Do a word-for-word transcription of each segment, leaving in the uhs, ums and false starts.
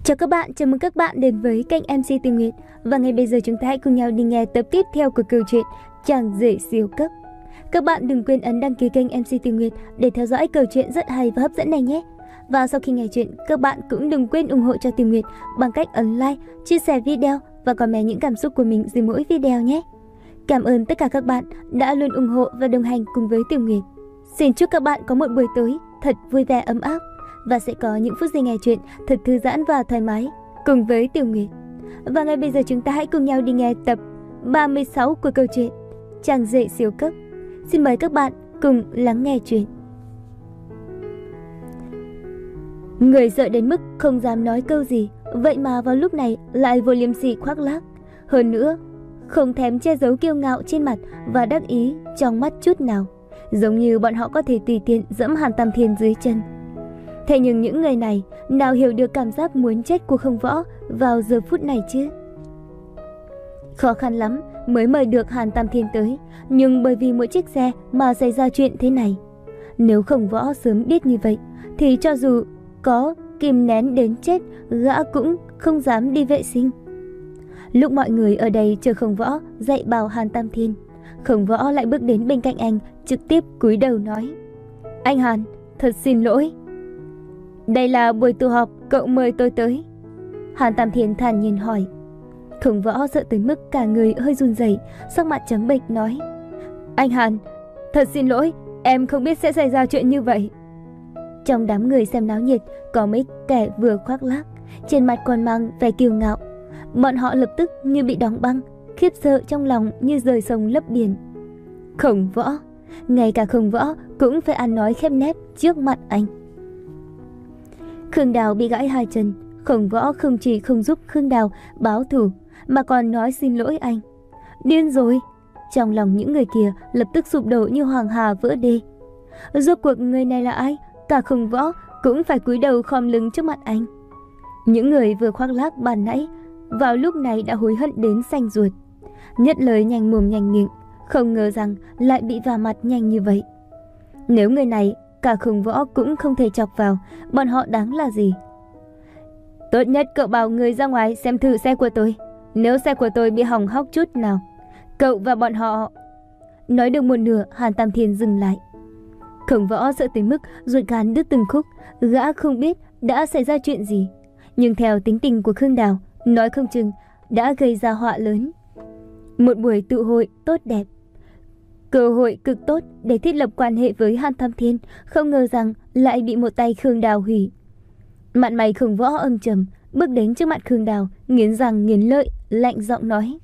Chào các bạn, chào mừng các bạn đến với kênh em xê Tìm Nguyệt. Và ngay bây giờ chúng ta hãy cùng nhau đi nghe tập tiếp theo của câu chuyện Chàng Rể Siêu Cấp. Các bạn đừng quên ấn đăng ký kênh em xê Tìm Nguyệt để theo dõi câu chuyện rất hay và hấp dẫn này nhé. Và sau khi nghe chuyện, các bạn cũng đừng quên ủng hộ cho Tìm Nguyệt bằng cách ấn like, chia sẻ video và comment những cảm xúc của mình dưới mỗi video nhé. Cảm ơn tất cả các bạn đã luôn ủng hộ và đồng hành cùng với Tìm Nguyệt. Xin chúc các bạn có một buổi tối thật vui vẻ ấm áp và sẽ có những phút giây nghe chuyện thật thư giãn và thoải mái cùng với Tiểu Nguyệt. Và ngay bây giờ chúng ta hãy cùng nhau đi nghe tập ba mươi sáu của câu chuyện Chàng Rể Siêu Cấp. Xin mời các bạn cùng lắng nghe chuyện. Người sợ đến mức không dám nói câu gì, vậy mà vào lúc này lại vô liêm sỉ khoác lác. Hơn nữa, không thèm che giấu kiêu ngạo trên mặt và đắc ý trong mắt chút nào, giống như bọn họ có thể tùy tiện dẫm Hàn Tam Thiên dưới chân. Thế nhưng những người này nào hiểu được cảm giác muốn chết của Không Võ vào giờ phút này chứ? Khó khăn lắm mới mời được Hàn Tam Thiên tới, nhưng bởi vì mỗi chiếc xe mà xảy ra chuyện thế này. Nếu Không Võ sớm biết như vậy thì cho dù có kìm nén đến chết, gã cũng không dám đi vệ sinh. Lúc mọi người ở đây chờ Không Võ dạy bảo Hàn Tam Thiên, Không Võ lại bước đến bên cạnh anh, trực tiếp cúi đầu nói: "Anh Hàn, thật xin lỗi. Đây là buổi tụ họp cậu mời tôi tới." Hàn Tam Thiên thản nhiên hỏi. Không Võ sợ tới mức cả người hơi run rẩy, sắc mặt trắng bệch nói: "Anh Hàn, thật xin lỗi, em không biết sẽ xảy ra chuyện như vậy." Trong đám người xem náo nhiệt có mấy kẻ vừa khoác lác, trên mặt còn mang vẻ kiêu ngạo. Bọn họ lập tức như bị đóng băng, khiếp sợ trong lòng như rời sông lấp biển. Không Võ, ngay cả Không Võ cũng phải ăn nói khép nép trước mặt anh. Khương Đào bị gãy hai chân, Không Võ không chỉ không giúp Khương Đào báo thù mà còn nói xin lỗi anh. Điên rồi! Trong lòng những người kia lập tức sụp đổ như hoàng hà vỡ đê. Rốt cuộc người này là ai? Cả Không Võ cũng phải cúi đầu khom lưng trước mặt anh. Những người vừa khoác lác ban nãy vào lúc này đã hối hận đến xanh ruột. Nhất lời nhanh mồm nhanh miệng, không ngờ rằng lại bị vả mặt nhanh như vậy. Nếu người này cả Không Võ cũng không thể chọc vào, bọn họ đáng là gì? Tốt nhất cậu bảo người ra ngoài xem thử xe của tôi. Nếu xe của tôi bị hỏng hóc chút nào, cậu và bọn họ... Nói được một nửa, Hàn Tam Thiên dừng lại. Không Võ sợ tới mức ruột gan đứt từng khúc, gã không biết đã xảy ra chuyện gì. Nhưng theo tính tình của Khương Đào, nói không chừng đã gây ra họa lớn. Một buổi tụ hội tốt đẹp, cơ hội cực tốt để thiết lập quan hệ với Hàn Tam Thiên, không ngờ rằng lại bị một tay Khương Đào hủy. Mặt mày Không Võ âm trầm, bước đến trước mặt Khương Đào, nghiến răng nghiến lợi, lạnh giọng nói: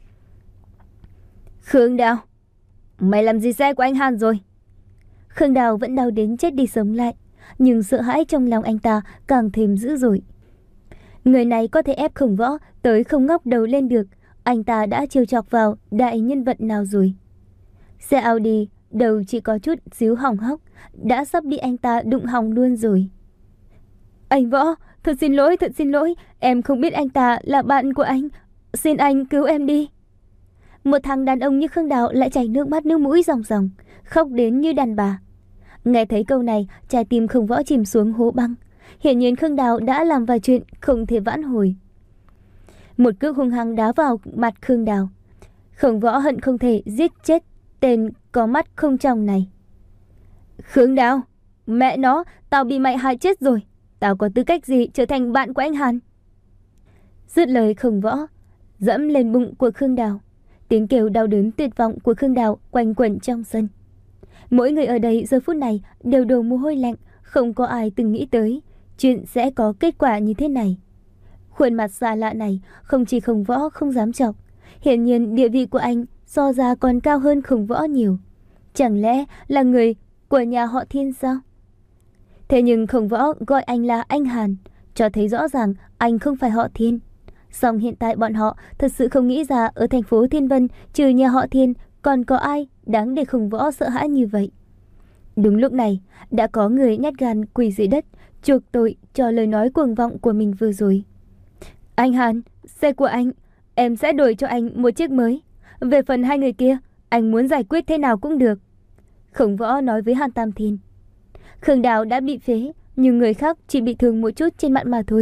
"Khương Đào, mày làm gì xe của anh Hàn rồi?" Khương Đào vẫn đau đến chết đi sống lại, nhưng sợ hãi trong lòng anh ta càng thêm dữ dội. Người này có thể ép Không Võ tới không ngóc đầu lên được, anh ta đã trêu chọc vào đại nhân vật nào rồi? Xe Audi đầu chỉ có chút xíu hỏng hóc, đã sắp bị anh ta đụng hỏng luôn rồi. "Anh Võ, thật xin lỗi, thật xin lỗi, em không biết anh ta là bạn của anh, xin anh cứu em đi." Một thằng đàn ông như Khương Đào lại chảy nước mắt nước mũi ròng ròng, khóc đến như đàn bà. Nghe thấy câu này, trái tim Không Võ chìm xuống hố băng. Hiển nhiên Khương Đào đã làm vài chuyện không thể vãn hồi. Một cước hung hăng đá vào mặt Khương Đào. Không Võ hận không thể giết chết tên có mắt không trong này. "Khương Đào, mẹ nó, tao bị mày hại chết rồi. Tao có tư cách gì trở thành bạn của anh Hàn?" Dứt lời, Không Võ dẫm lên bụng của Khương Đào. Tiếng kêu đau đớn tuyệt vọng của Khương Đào quanh quẩn trong sân. Mỗi người ở đây giờ phút này đều đổ mồ hôi lạnh, không có ai từng nghĩ tới chuyện sẽ có kết quả như thế này. Khuôn mặt xa lạ này không chỉ Không Võ không dám chọc, hiển nhiên địa vị của anh so ra còn cao hơn Không Võ nhiều. Chẳng lẽ là người của nhà họ Thiên sao? Thế nhưng Không Võ gọi anh là anh Hàn, cho thấy rõ ràng anh không phải họ Thiên. Song hiện tại bọn họ thật sự không nghĩ ra ở thành phố Thiên Vân trừ nhà họ Thiên còn có ai đáng để Không Võ sợ hãi như vậy. Đúng lúc này, đã có người nhát gan quỳ dưới đất, chuộc tội cho lời nói cuồng vọng của mình vừa rồi. "Anh Hàn, xe của anh, em sẽ đổi cho anh một chiếc mới. Về phần hai người kia, anh muốn giải quyết thế nào cũng được." Không Võ nói với Hàn Tam Thiên. Khương Đào đã bị phế, nhưng người khác chỉ bị thương một chút trên mặt mà thôi.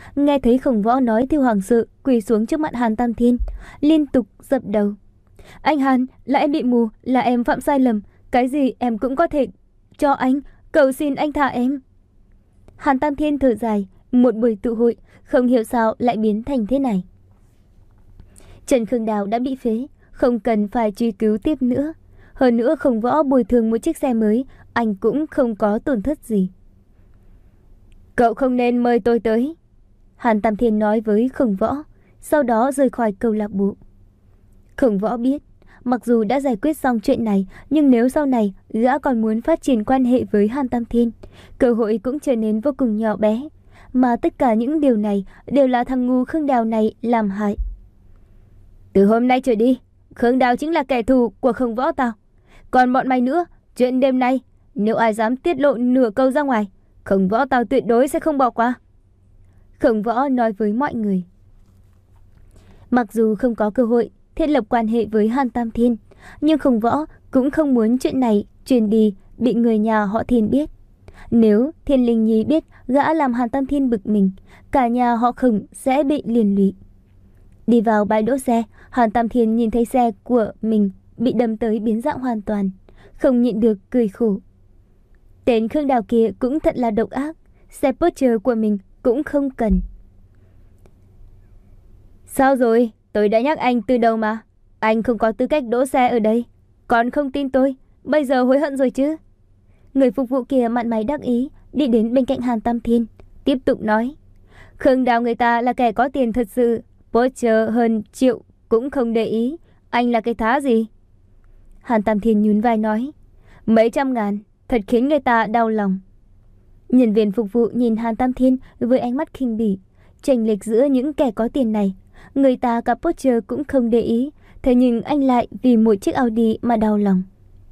Nghe thấy Khổng Võ nói thì hoảng sợ quỳ xuống trước mặt Hàn Tam Thiên, liên tục dập đầu. Anh Hàn, là em bị mù, là em phạm sai lầm, cái gì em cũng có thể cho anh, cầu xin anh thả em. Hàn Tam Thiên thở dài, một buổi tụ hội không hiểu sao lại biến thành thế này. Trần Khương Đào đã bị phế, không cần phải truy cứu tiếp nữa. Hơn nữa Khổng Võ bồi thường một chiếc xe mới, anh cũng không có tổn thất gì. Cậu không nên mời tôi tới, Hàn Tam Thiên nói với Khổng Võ, sau đó rời khỏi câu lạc bộ. Khổng Võ biết, mặc dù đã giải quyết xong chuyện này, nhưng nếu sau này gã còn muốn phát triển quan hệ với Hàn Tam Thiên, cơ hội cũng trở nên vô cùng nhỏ bé. Mà tất cả những điều này đều là thằng ngu Khương Đào này làm hại. Từ hôm nay trở đi, Khương Đào chính là kẻ thù của Khổng Võ tao. Còn bọn mày nữa, chuyện đêm nay, nếu ai dám tiết lộ nửa câu ra ngoài, Khổng Võ tao tuyệt đối sẽ không bỏ qua. Khổng Võ nói với mọi người. Mặc dù không có cơ hội thiết lập quan hệ với Hàn Tam Thiên, nhưng Khổng Võ cũng không muốn chuyện này truyền đi bị người nhà họ Thiên biết. Nếu Thiên Linh Nhi biết gã làm Hàn Tam Thiên bực mình, cả nhà họ Khổng sẽ bị liên lụy. Đi vào bãi đỗ xe, Hàn Tam Thiên nhìn thấy xe của mình bị đâm tới biến dạng hoàn toàn, không nhịn được cười khổ. Tên Khương Đào kia cũng thật là độc ác, xe Porsche của mình cũng không cần. Sao rồi? Tôi đã nhắc anh từ đầu mà. Anh không có tư cách đỗ xe ở đây. Còn không tin tôi, bây giờ hối hận rồi chứ? Người phục vụ kia mặn máy đắc ý đi đến bên cạnh Hàn Tam Thiên, tiếp tục nói. Khương Đào người ta là kẻ có tiền thật sự, Porsche hơn triệu cũng không để ý. Anh là cái thá gì? Hàn Tam Thiên nhún vai nói. Mấy trăm ngàn, thật khiến người ta đau lòng. Nhân viên phục vụ nhìn Hàn Tam Thiên với ánh mắt khinh bỉ. Chênh lệch giữa những kẻ có tiền này, người ta cả Porsche cũng không để ý, thế nhưng anh lại vì một chiếc Audi mà đau lòng.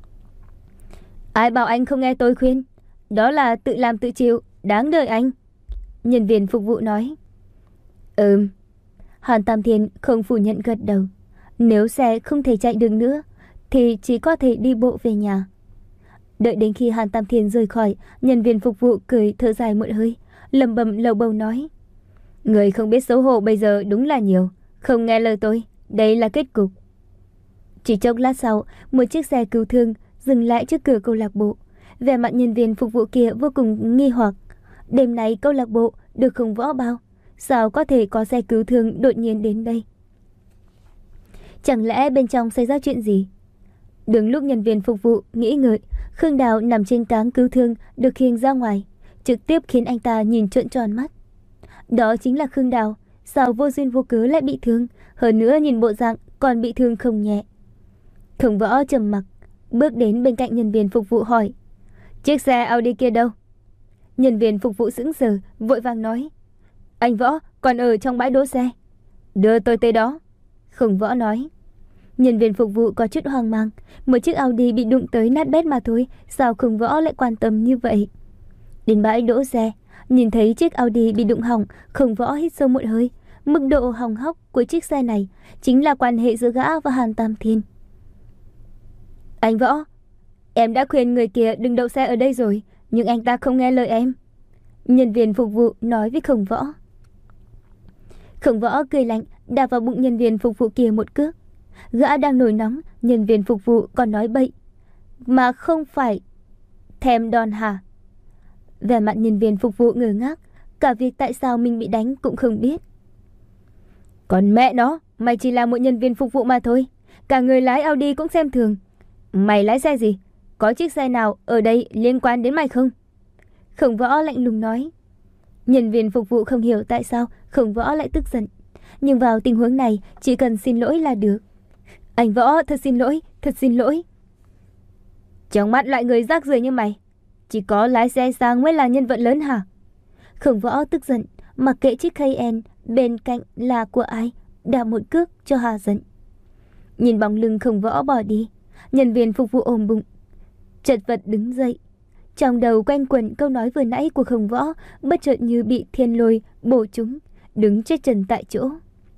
Ai bảo anh không nghe tôi khuyên? Đó là tự làm tự chịu, đáng đời anh. Nhân viên phục vụ nói. Ừm. Hàn Tam Thiên không phủ nhận gật đầu. Nếu xe không thể chạy được nữa thì chỉ có thể đi bộ về nhà. Đợi đến khi Hàn Tam Thiên rời khỏi, nhân viên phục vụ cười thở dài một hơi, lẩm bẩm lầu bầu nói. Người không biết xấu hổ bây giờ đúng là nhiều. Không nghe lời tôi, đây là kết cục. Chỉ chốc lát sau, một chiếc xe cứu thương dừng lại trước cửa câu lạc bộ. Vẻ mặt nhân viên phục vụ kia vô cùng nghi hoặc. Đêm nay câu lạc bộ được Khổng Võ bao, sao có thể có xe cứu thương đột nhiên đến đây? Chẳng lẽ bên trong xảy ra chuyện gì? Đúng lúc nhân viên phục vụ nghĩ ngợi, Khương Đào nằm trên cáng cứu thương được khiêng ra ngoài, trực tiếp khiến anh ta nhìn trợn tròn mắt. Đó chính là Khương Đào, sao vô duyên vô cớ lại bị thương, hơn nữa nhìn bộ dạng còn bị thương không nhẹ. Khổng Võ trầm mặc, bước đến bên cạnh nhân viên phục vụ hỏi. Chiếc xe Audi kia đâu? Nhân viên phục vụ sững sờ, vội vàng nói. Anh Võ còn ở trong bãi đỗ xe. Đưa tôi tới đó. Khổng Võ nói. Nhân viên phục vụ có chút hoang mang, một chiếc Audi bị đụng tới nát bét mà thôi, sao Khổng Võ lại quan tâm như vậy? Đến bãi đỗ xe, nhìn thấy chiếc Audi bị đụng hỏng, Khổng Võ hít sâu một hơi. Mức độ hỏng hóc của chiếc xe này chính là quan hệ giữa gã và Hàn Tam Thiên. Anh Võ, em đã khuyên người kia đừng đậu xe ở đây rồi, nhưng anh ta không nghe lời em. Nhân viên phục vụ nói với Khổng Võ. Khổng Võ cười lạnh, đạp vào bụng nhân viên phục vụ kia một cước. Gã đang nổi nóng, nhân viên phục vụ còn nói bậy, mà không phải thèm đòn hả? Vẻ mặt nhân viên phục vụ ngơ ngác, cả việc tại sao mình bị đánh cũng không biết. Còn mẹ nó, mày chỉ là một nhân viên phục vụ mà thôi, cả người lái Audi cũng xem thường. Mày lái xe gì? Có chiếc xe nào ở đây liên quan đến mày không? Khổng Võ lạnh lùng nói. Nhân viên phục vụ không hiểu tại sao Khổng Võ lại tức giận, nhưng vào tình huống này chỉ cần xin lỗi là được. Anh Võ, thật xin lỗi, thật xin lỗi. Trong mắt loại người rác rưởi như mày, chỉ có lái xe sang mới là nhân vật lớn hả? Khổng Võ tức giận, mặc kệ chiếc Cayenne bên cạnh là của ai, đạp một cước cho hà giận. Nhìn bóng lưng Khổng Võ bỏ đi, nhân viên phục vụ ôm bụng, chật vật đứng dậy. Trong đầu quanh quẩn câu nói vừa nãy của Khổng Võ, bất chợt như bị thiên lôi bổ trúng, đứng chết trần tại chỗ.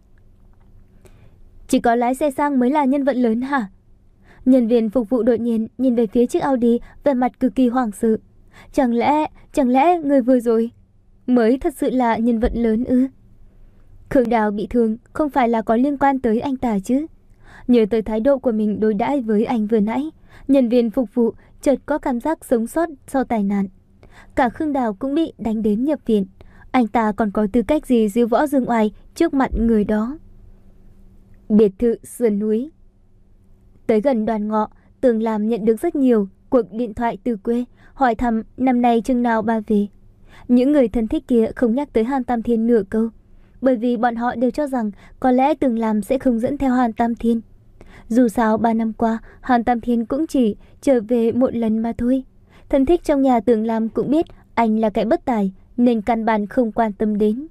Chỉ có lái xe sang mới là nhân vật lớn hả? Nhân viên phục vụ đột nhiên nhìn về phía chiếc Audi, vẻ mặt cực kỳ hoảng sợ. Chẳng lẽ, chẳng lẽ người vừa rồi... mới thật sự là nhân vật lớn ư? Khương Đào bị thương không phải là có liên quan tới anh ta chứ? Nhớ tới thái độ của mình đối đãi với anh vừa nãy, nhân viên phục vụ chợt có cảm giác sống sót sau tai nạn. Cả Khương Đào cũng bị đánh đến nhập viện. Anh ta còn có tư cách gì diêu võ dương oai trước mặt người đó? Biệt thự sườn núi. Tới gần Đoàn Ngọ, Tường Lam nhận được rất nhiều cuộc điện thoại từ quê, hỏi thăm năm nay chừng nào ba về. Những người thân thích kia không nhắc tới Hàn Tam Thiên nửa câu, bởi vì bọn họ đều cho rằng có lẽ Tường Lam sẽ không dẫn theo Hàn Tam Thiên. Dù sao ba năm qua, Hàn Tam Thiên cũng chỉ trở về một lần mà thôi. Thân thích trong nhà Tường Lam cũng biết anh là kẻ bất tài, nên căn bản không quan tâm đến.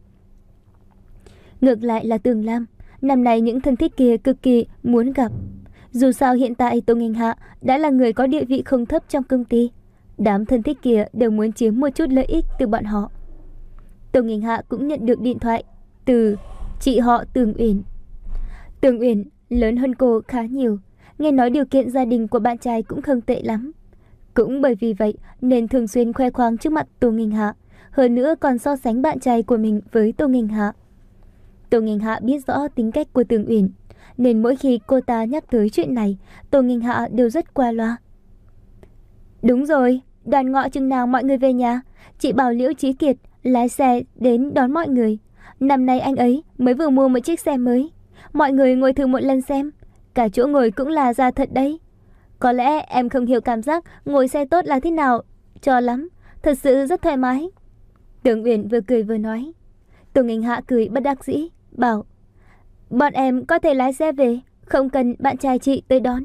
Ngược lại là Tường Lam, năm nay những thân thích kia cực kỳ muốn gặp. Dù sao hiện tại Tô Nghênh Hạ đã là người có địa vị không thấp trong công ty. Đám thân thích kia đều muốn chiếm một chút lợi ích từ bọn họ. Tô Nghênh Hạ cũng nhận được điện thoại từ chị họ Tường Uyển. Tường Uyển lớn hơn cô khá nhiều, nghe nói điều kiện gia đình của bạn trai cũng không tệ lắm. Cũng bởi vì vậy nên thường xuyên khoe khoang trước mặt Tô Nghênh Hạ, hơn nữa còn so sánh bạn trai của mình với Tô Nghênh Hạ. Tô Nghênh Hạ biết rõ tính cách của Tường Uyển, nên mỗi khi cô ta nhắc tới chuyện này, Tô Nghênh Hạ đều rất qua loa. Đúng rồi, Đoàn Ngọ chừng nào mọi người về nhà, chị bảo Liễu Chí Kiệt lái xe đến đón mọi người. Năm nay anh ấy mới vừa mua một chiếc xe mới, mọi người ngồi thử một lần xem, cả chỗ ngồi cũng là da thật đấy. Có lẽ em không hiểu cảm giác ngồi xe tốt là thế nào cho lắm, thật sự rất thoải mái. Tường Uyển vừa cười vừa nói. Tô Nghênh Hạ cười bất đắc dĩ, bảo bọn em có thể lái xe về, không cần bạn trai chị tới đón.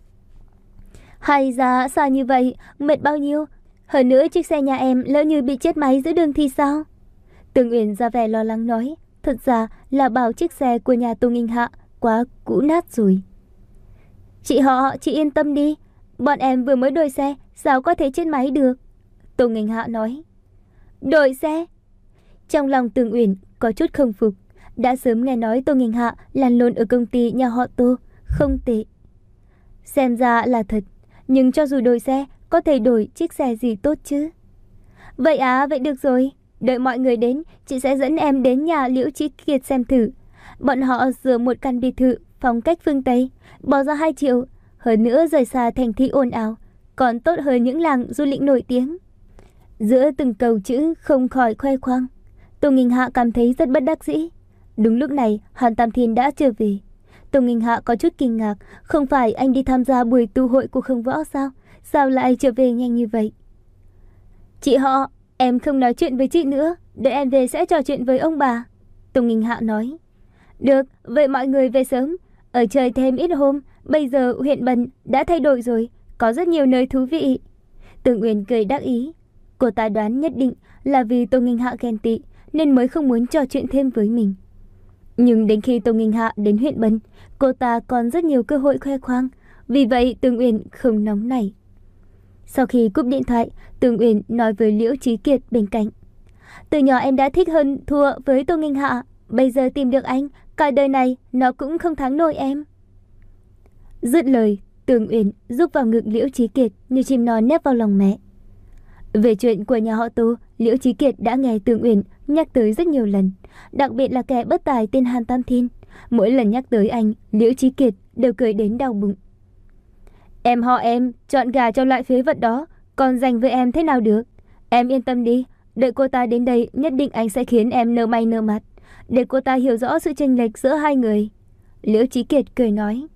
Hay ra xa như vậy, mệt bao nhiêu. Hơn nữa chiếc xe nhà em lỡ như bị chết máy giữa đường thì sao? Tường Uyển ra vẻ lo lắng nói. Thật ra là bảo chiếc xe của nhà Tô Nghênh Hạ quá cũ nát rồi. Chị họ, chị yên tâm đi, bọn em vừa mới đổi xe, sao có thể chết máy được? Tô Nghênh Hạ nói. Đổi xe? Trong lòng Tường Uyển có chút không phục. Đã sớm nghe nói Tô Nghênh Hạ lăn lộn ở công ty nhà họ Tô, không tệ. Xem ra là thật, nhưng cho dù đổi xe, có thể đổi chiếc xe gì tốt chứ? Vậy à, vậy được rồi. Đợi mọi người đến, chị sẽ dẫn em đến nhà Liễu Chí Kiệt xem thử. Bọn họ ở một căn biệt thự phong cách phương Tây, bỏ ra hai triệu. Hơn nữa rời xa thành thị ồn ào, còn tốt hơn những làng du lịch nổi tiếng. Giữa từng câu chữ không khỏi khoe khoang, Tô Nghênh Hạ cảm thấy rất bất đắc dĩ. Đúng lúc này Hàn Tam Thiên đã trở về. Tô Nghênh Hạ có chút kinh ngạc, không phải anh đi tham gia buổi tụ hội của Khương Võ sao? Sao lại trở về nhanh như vậy? Chị họ, em không nói chuyện với chị nữa, đợi em về sẽ trò chuyện với ông bà. Tô Nghênh Hạ nói. Được, vậy mọi người về sớm, ở chơi thêm ít hôm. Bây giờ huyện Bần đã thay đổi rồi, có rất nhiều nơi thú vị. Tường Uyển cười đắc ý. Cô ta đoán nhất định là vì Tô Nghênh Hạ ghen tị nên mới không muốn trò chuyện thêm với mình. Nhưng đến khi Tô Nghênh Hạ đến huyện Bần, cô ta còn rất nhiều cơ hội khoe khoang. Vì vậy Tường Uyển không nóng nảy. Sau khi cúp điện thoại, Tường Uyển nói với Liễu Chí Kiệt bên cạnh. Từ nhỏ em đã thích hơn thua với Tô Nghênh Hạ, bây giờ tìm được anh, cả đời này nó cũng không thắng nổi em. Dứt lời, Tường Uyển rúc vào ngực Liễu Chí Kiệt như chim non nép vào lòng mẹ. Về chuyện của nhà họ Tô, Liễu Chí Kiệt đã nghe Tường Uyển nhắc tới rất nhiều lần, đặc biệt là kẻ bất tài tên Hàn Tam Thiên. Mỗi lần nhắc tới anh, Liễu Chí Kiệt đều cười đến đau bụng. Em họ em chọn gà cho loại phế vật đó, còn dành với em thế nào được? Em yên tâm đi, đợi cô ta đến đây nhất định anh sẽ khiến em nở mày nở mặt, để cô ta hiểu rõ sự chênh lệch giữa hai người. Liễu Chí Kiệt cười nói.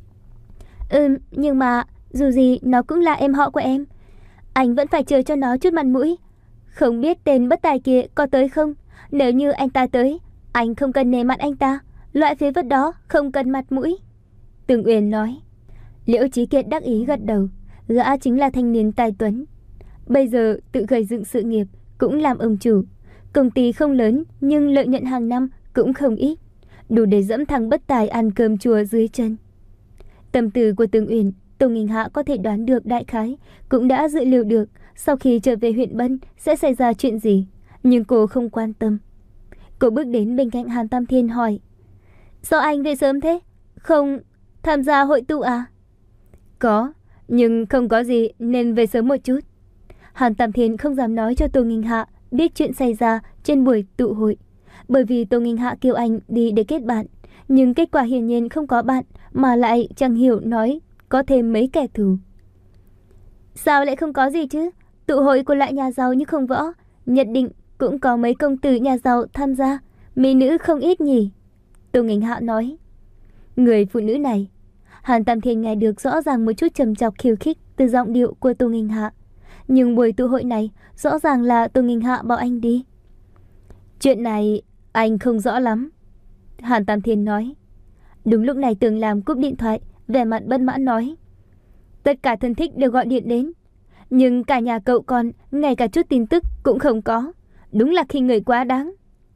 Ừm, nhưng mà dù gì nó cũng là em họ của em, anh vẫn phải chờ cho nó chút mặt mũi. Không biết tên bất tài kia có tới không? Nếu như anh ta tới, anh không cần nể mặt anh ta, loại phế vật đó không cần mặt mũi. Tường Uyển nói. Liễu Chí Kiệt đắc ý gật đầu. Gã chính là thanh niên tài tuấn, bây giờ tự gây dựng sự nghiệp, cũng làm ông chủ. Công ty không lớn nhưng lợi nhuận hàng năm cũng không ít, đủ để dẫm thằng bất tài ăn cơm chùa dưới chân. Tâm tư của Tường Uyển, Tô Nghênh Hạ có thể đoán được đại khái, cũng đã dự liệu được sau khi trở về huyện Bân sẽ xảy ra chuyện gì, nhưng cô không quan tâm. Cô bước đến bên cạnh Hàn Tam Thiên hỏi. Sao anh về sớm thế? Không tham gia hội tụ à? Có, nhưng không có gì nên về sớm một chút. Hàn Tam Thiên không dám nói cho Tô Nghênh Hạ biết chuyện xảy ra trên buổi tụ hội. Bởi vì Tô Nghinh Hạ kêu anh đi để kết bạn, nhưng kết quả hiển nhiên không có bạn, mà lại chẳng hiểu nói có thêm mấy kẻ thù. Sao lại không có gì chứ? Tụ hội của loại nhà giàu như Khổng Võ, nhất định cũng có mấy công tử nhà giàu tham gia, mỹ nữ không ít nhỉ? Tô Nghinh Hạ nói. Người phụ nữ này. Hàn Tam Thiên nghe được rõ ràng một chút trầm chọc khiêu khích từ giọng điệu của Tô Nghinh Hạ. Nhưng buổi tụ hội này rõ ràng là Tô Nghinh Hạ bảo anh đi. Chuyện này anh không rõ lắm, Hàn Tam Thiên nói. Đúng lúc này Tường Lam cúp điện thoại, vẻ mặt bất mãn nói. Tất cả thân thích đều gọi điện đến, nhưng cả nhà cậu con ngay cả chút tin tức cũng không có. Đúng là khi người quá đáng.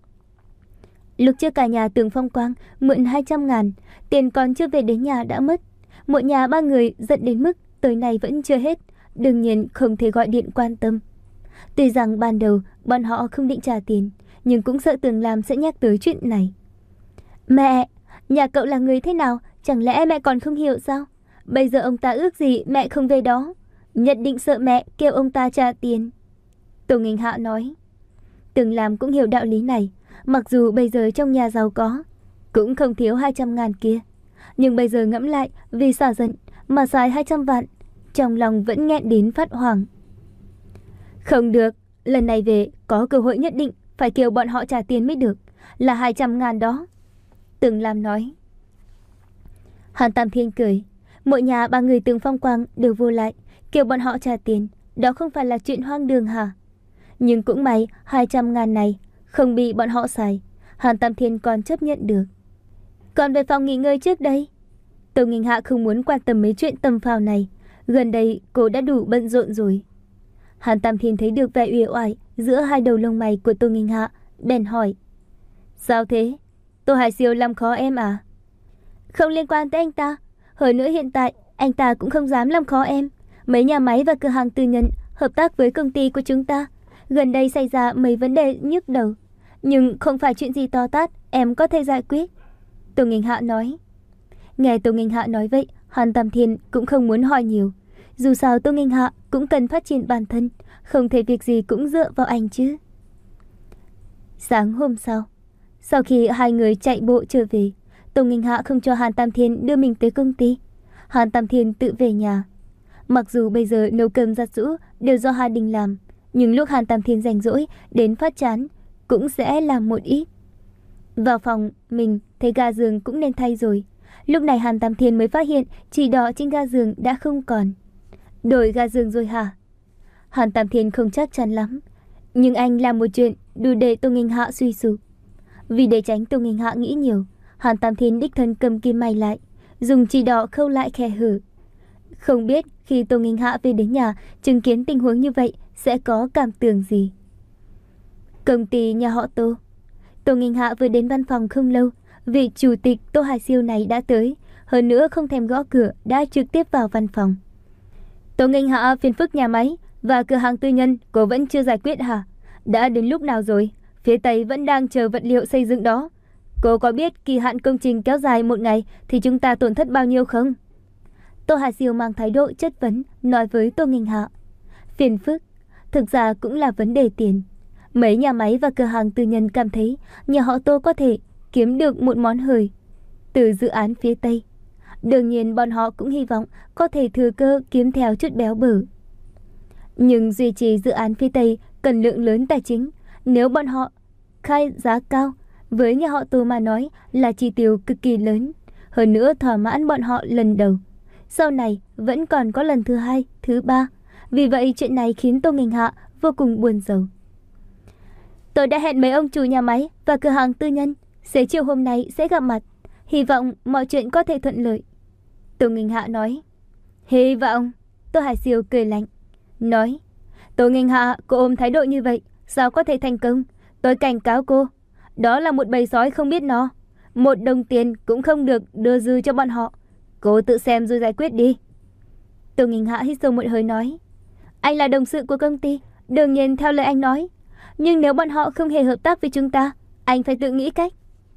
Lúc trước cả nhà Tường Phong Quang mượn hai trăm ngàn, tiền còn chưa về đến nhà đã mất. Một nhà ba người giận đến mức tới nay vẫn chưa hết, đương nhiên không thể gọi điện quan tâm. Tuy rằng ban đầu bọn họ không định trả tiền, nhưng cũng sợ Tường Lam sẽ nhắc tới chuyện này. Mẹ, nhà cậu là người thế nào, chẳng lẽ mẹ còn không hiểu sao? Bây giờ ông ta ước gì mẹ không về đó, nhất định sợ mẹ kêu ông ta trả tiền. Tô Nghinh Hạ nói. Tường Lam cũng hiểu đạo lý này. Mặc dù bây giờ trong nhà giàu có, cũng không thiếu hai trăm ngàn kia, nhưng bây giờ ngẫm lại, vì xả giận mà xài hai trăm vạn, trong lòng vẫn nghẹn đến phát hoảng. Không được, lần này về có cơ hội nhất định phải kêu bọn họ trả tiền mới được, là hai trăm ngàn đó. Tường Lam nói. Hàn Tam Thiên cười. Mỗi nhà ba người Tường Phong Quang đều vô lại, kêu bọn họ trả tiền, đó không phải là chuyện hoang đường hả? Nhưng cũng may hai trăm ngàn này không bị bọn họ xài, Hàn Tam Thiên còn chấp nhận được. Còn về phòng nghỉ ngơi trước đây. Tô Nghinh Hạ không muốn quan tâm mấy chuyện tầm phào này, gần đây cô đã đủ bận rộn rồi. Hàn Tam Thiên thấy được vẻ uể oải giữa hai đầu lông mày của Tô Nghinh Hạ, bèn hỏi. Sao thế? Tô Hải Siêu làm khó em à? Không liên quan tới anh ta. Hơn nữa hiện tại anh ta cũng không dám làm khó em. Mấy nhà máy và cửa hàng tư nhân hợp tác với công ty của chúng ta, gần đây xảy ra mấy vấn đề nhức đầu, nhưng không phải chuyện gì to tát, em có thể giải quyết. Tô Nghinh Hạ nói. Nghe Tô Nghinh Hạ nói vậy, Hàn Tam Thiên cũng không muốn hỏi nhiều. Dù sao Tô Nghinh Hạ cũng cần phát triển bản thân, không thể việc gì cũng dựa vào anh chứ. Sáng hôm sau, sau khi hai người chạy bộ trở về, Tô Nghinh Hạ không cho Hàn Tam Thiên đưa mình tới công ty. Hàn Tam Thiên tự về nhà. Mặc dù bây giờ nấu cơm giặt giũ đều do Hà Đình làm, nhưng lúc Hàn Tam Thiên rảnh rỗi đến phát chán cũng sẽ làm một ít. Vào phòng mình thấy ga giường cũng nên thay rồi. Lúc này Hàn Tam Thiên mới phát hiện chỉ đỏ trên ga giường đã không còn. Đổi ga giường rồi hả? Hàn Tam Thiên không chắc chắn lắm, nhưng anh làm một chuyện đủ để Tô Nghinh Hạ suy sụp. Vì để tránh Tô Nghinh Hạ nghĩ nhiều, Hàn Tam Thiên đích thân cầm kim may lại, dùng chỉ đỏ khâu lại khe hở. Không biết khi Tô Nghinh Hạ về đến nhà chứng kiến tình huống như vậy sẽ có cảm tưởng gì. Công ty nhà họ Tô. Tô Nghinh Hạ vừa đến văn phòng không lâu, vị chủ tịch Tô Hải Siêu này đã tới, hơn nữa không thèm gõ cửa đã trực tiếp vào văn phòng. Tô Nghinh Hạ, phiền phức nhà máy và cửa hàng tư nhân cô vẫn chưa giải quyết hả? Đã đến lúc nào rồi? Phía Tây vẫn đang chờ vật liệu xây dựng đó. Cô có biết kỳ hạn công trình kéo dài một ngày thì chúng ta tổn thất bao nhiêu không? Tô Hải Siêu mang thái độ chất vấn nói với Tô Nghinh Hạ. Phiền phức, thực ra cũng là vấn đề tiền. Mấy nhà máy và cửa hàng tư nhân cảm thấy nhà họ Tô có thể kiếm được một món hời từ dự án phía Tây. Đương nhiên bọn họ cũng hy vọng có thể thừa cơ kiếm theo chút béo bở. Nhưng duy trì dự án phía Tây cần lượng lớn tài chính. Nếu bọn họ khai giá cao, với nhà họ Tô mà nói là chi tiêu cực kỳ lớn. Hơn nữa thỏa mãn bọn họ lần đầu, sau này vẫn còn có lần thứ hai, thứ ba. Vì vậy chuyện này khiến Tô Nghinh Hạ vô cùng buồn rầu. Tôi đã hẹn mấy ông chủ nhà máy và cửa hàng tư nhân xế chiều hôm nay sẽ gặp mặt. Hy vọng mọi chuyện có thể thuận lợi. Tô Nghinh Hạ nói. Hy vọng. Tô Hải Siêu cười lạnh nói. Tô Nghinh Hạ, cô ôm thái độ như vậy sao có thể thành công? Tôi cảnh cáo cô, đó là một bầy sói không biết no. Một đồng tiền cũng không được đưa dư cho bọn họ. Cô tự xem rồi giải quyết đi. Tô Nghinh Hạ hít sâu một hơi nói. Anh là đồng sự của công ty, đương nhiên theo lời anh nói. Nhưng nếu bọn họ không hề hợp tác với chúng ta, anh phải tự nghĩ cách.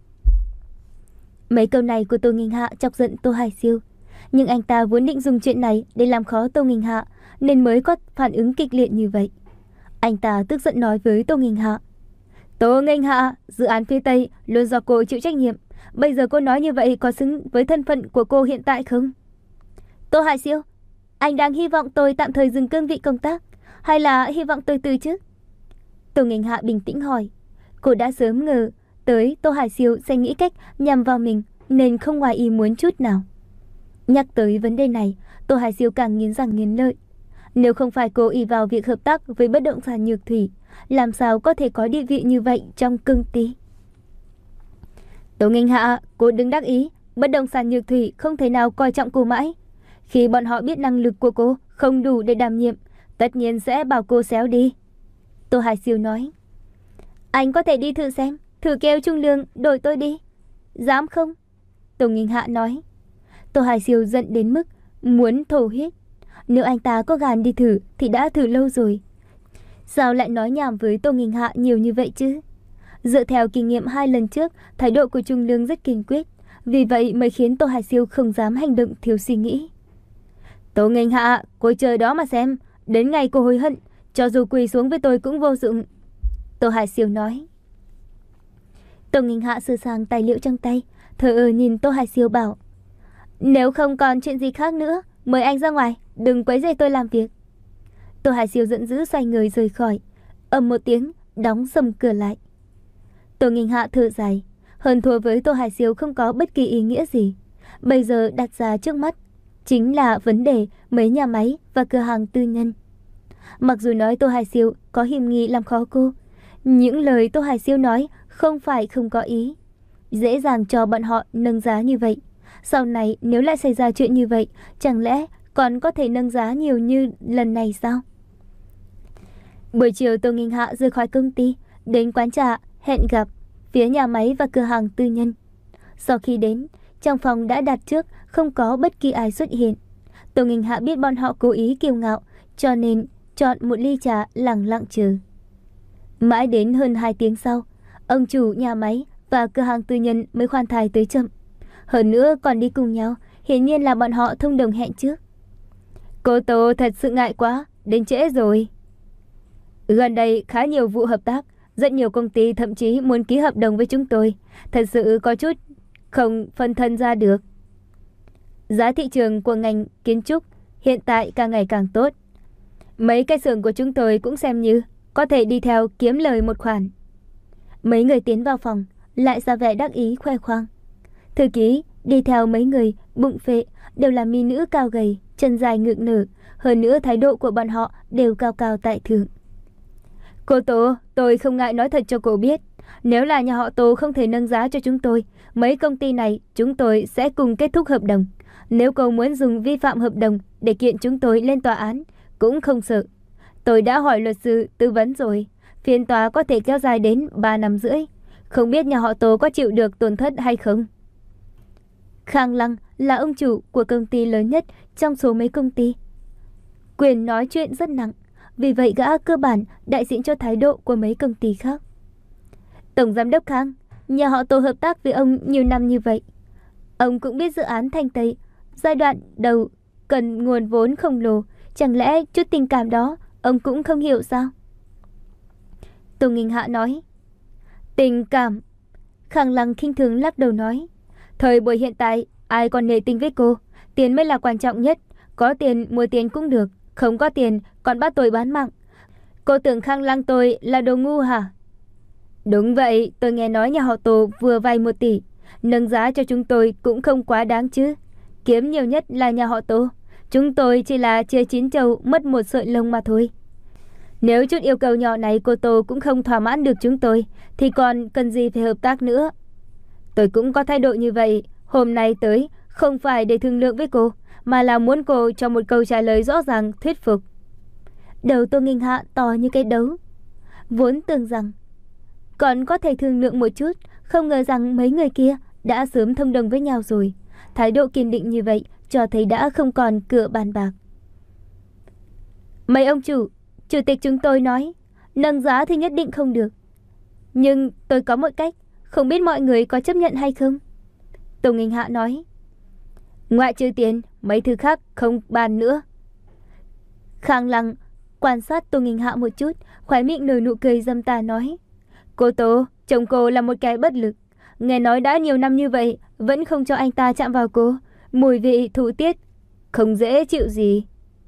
Mấy câu này của Tô Nghinh Hạ chọc giận Tô Hải Siêu. Nhưng anh ta vốn định dùng chuyện này để làm khó Tô Nghinh Hạ, nên mới có phản ứng kịch liệt như vậy. Anh ta tức giận nói với Tô Nghênh Hạ. Tô Nghênh Hạ, dự án phía Tây luôn do cô chịu trách nhiệm. Bây giờ cô nói như vậy có xứng với thân phận của cô hiện tại không? Tô Hải Siêu, anh đang hy vọng tôi tạm thời dừng cương vị công tác, hay là hy vọng tôi từ chức? Tô Nghênh Hạ bình tĩnh hỏi. Cô đã sớm ngờ tới Tô Hải Siêu sẽ nghĩ cách nhằm vào mình, nên không ngoài ý muốn chút nào. Nhắc tới vấn đề này, Tô Hải Siêu càng nghiến răng nghiến lợi. Nếu không phải cô ỷ vào việc hợp tác với bất động sản Nhược Thủy, làm sao có thể có địa vị như vậy trong công ty? Tô Nghênh Hạ, cô đừng đắc ý, bất động sản Nhược Thủy không thể nào coi trọng cô mãi. Khi bọn họ biết năng lực của cô không đủ để đảm nhiệm, tất nhiên sẽ bảo cô xéo đi. Tô Hải Siêu nói. Anh có thể đi thử xem, thử kêu Trung Lương đổi tôi đi. Dám không? Tô Nghênh Hạ nói. Tô Hải Siêu giận đến mức muốn thổ huyết. Nếu anh ta có gan đi thử thì đã thử lâu rồi. Sao lại nói nhảm với Tô Nghênh Hạ nhiều như vậy chứ? Dựa theo kinh nghiệm hai lần trước, thái độ của Trung Lương rất kiên quyết. Vì vậy mới khiến Tô Hải Siêu không dám hành động thiếu suy nghĩ. Tô Nghênh Hạ, cô chờ đó mà xem. Đến ngày cô hối hận, cho dù quỳ xuống với tôi cũng vô dụng. Tô Hải Siêu nói. Tô Nghênh Hạ sửa sang tài liệu trong tay, thờ ơ nhìn Tô Hải Siêu bảo. Nếu không còn chuyện gì khác nữa, mời anh ra ngoài, đừng quấy rầy tôi làm việc. Tô Hải Siêu giận dữ xoay người rời khỏi, ầm một tiếng, đóng sầm cửa lại. Tô Nghênh Hạ thở dài, hơn thua với Tô Hải Siêu không có bất kỳ ý nghĩa gì. Bây giờ đặt ra trước mắt chính là vấn đề mấy nhà máy và cửa hàng tư nhân. Mặc dù nói Tô Hải Siêu có hiềm nghi làm khó cô, những lời Tô Hải Siêu nói không phải không có ý. Dễ dàng cho bọn họ nâng giá như vậy. Sau này nếu lại xảy ra chuyện như vậy, chẳng lẽ còn có thể nâng giá nhiều như lần này sao? Buổi chiều Tô Nghênh Hạ rời khỏi công ty, đến quán trà hẹn gặp phía nhà máy và cửa hàng tư nhân. Sau khi đến, trong phòng đã đặt trước, không có bất kỳ ai xuất hiện. Tô Nghênh Hạ biết bọn họ cố ý kiêu ngạo, cho nên chọn một ly trà lặng lặng chờ. Mãi đến hơn hai tiếng sau, ông chủ nhà máy và cửa hàng tư nhân mới khoan thai tới chậm. Hơn nữa còn đi cùng nhau, hiển nhiên là bọn họ thông đồng hẹn trước. Cô Tô thật sự ngại quá, đến trễ rồi. Gần đây khá nhiều vụ hợp tác, rất nhiều công ty thậm chí muốn ký hợp đồng với chúng tôi. Thật sự có chút không phân thân ra được. Giá thị trường của ngành kiến trúc hiện tại càng ngày càng tốt. Mấy cái xưởng của chúng tôi cũng xem như có thể đi theo kiếm lời một khoản. Mấy người tiến vào phòng, lại ra vẻ đắc ý khoe khoang. Thư ký đi theo mấy người bụng phệ, đều là mỹ nữ cao gầy, chân dài ngực nở. Hơn nữa thái độ của bọn họ đều cao cao tại thượng. Cô Tô, tôi không ngại nói thật cho cô biết. Nếu là nhà họ Tô không thể nâng giá cho chúng tôi, mấy công ty này chúng tôi sẽ cùng kết thúc hợp đồng. Nếu cô muốn dùng vi phạm hợp đồng để kiện chúng tôi lên tòa án, cũng không sợ. Tôi đã hỏi luật sư tư vấn rồi, phiên tòa có thể kéo dài đến ba năm rưỡi. Không biết nhà họ Tô có chịu được tổn thất hay không? Khang Lăng là ông chủ của công ty lớn nhất trong số mấy công ty. Quyền nói chuyện rất nặng, vì vậy gã cơ bản đại diện cho thái độ của mấy công ty khác. Tổng giám đốc Khang, nhà họ Tô hợp tác với ông nhiều năm như vậy. Ông cũng biết dự án Thanh Tây giai đoạn đầu cần nguồn vốn khổng lồ, chẳng lẽ chút tình cảm đó ông cũng không hiểu sao? Tô Nghênh Hạ nói. Tình cảm? Khang Lăng khinh thường lắc đầu nói. Thời buổi hiện tại ai còn nể tình với cô? Tiền mới là quan trọng nhất. Có tiền mua tiền cũng được, không có tiền còn bắt tôi bán mạng. Cô tưởng Khang Lăng tôi là đồ ngu hả? Đúng vậy, tôi nghe nói nhà họ Tô vừa vay một tỷ. Nâng giá cho chúng tôi cũng không quá đáng chứ. Kiếm nhiều nhất là nhà họ Tô. Chúng tôi chỉ là chia chín trâu mất một sợi lông mà thôi. Nếu chút yêu cầu nhỏ này cô Tô cũng không thỏa mãn được chúng tôi, thì còn cần gì phải hợp tác nữa. Tôi cũng có thái độ như vậy. Hôm nay tới không phải để thương lượng với cô, mà là muốn cô cho một câu trả lời rõ ràng thuyết phục. Đầu Tô Nghênh Hạ to như cái đấu. Vốn tưởng rằng còn có thể thương lượng một chút, không ngờ rằng mấy người kia đã sớm thông đồng với nhau rồi. Thái độ kiên định như vậy cho thấy đã không còn cửa bàn bạc. Mấy ông chủ, chủ tịch chúng tôi nói nâng giá thì nhất định không được. Nhưng tôi có một cách, không biết mọi người có chấp nhận hay không? Tô Nghênh Hạ nói. Ngoại trừ tiền, mấy thứ khác không bàn nữa. Khang Lăng quan sát Tô Nghinh Hạ một chút, khóe miệng nở nụ cười dâm tà nói: Cô Tô, chồng cô là một cái bất lực. Nghe nói đã nhiều năm như vậy, vẫn không cho anh ta chạm vào cô. Mùi vị thủ tiết, không dễ chịu gì.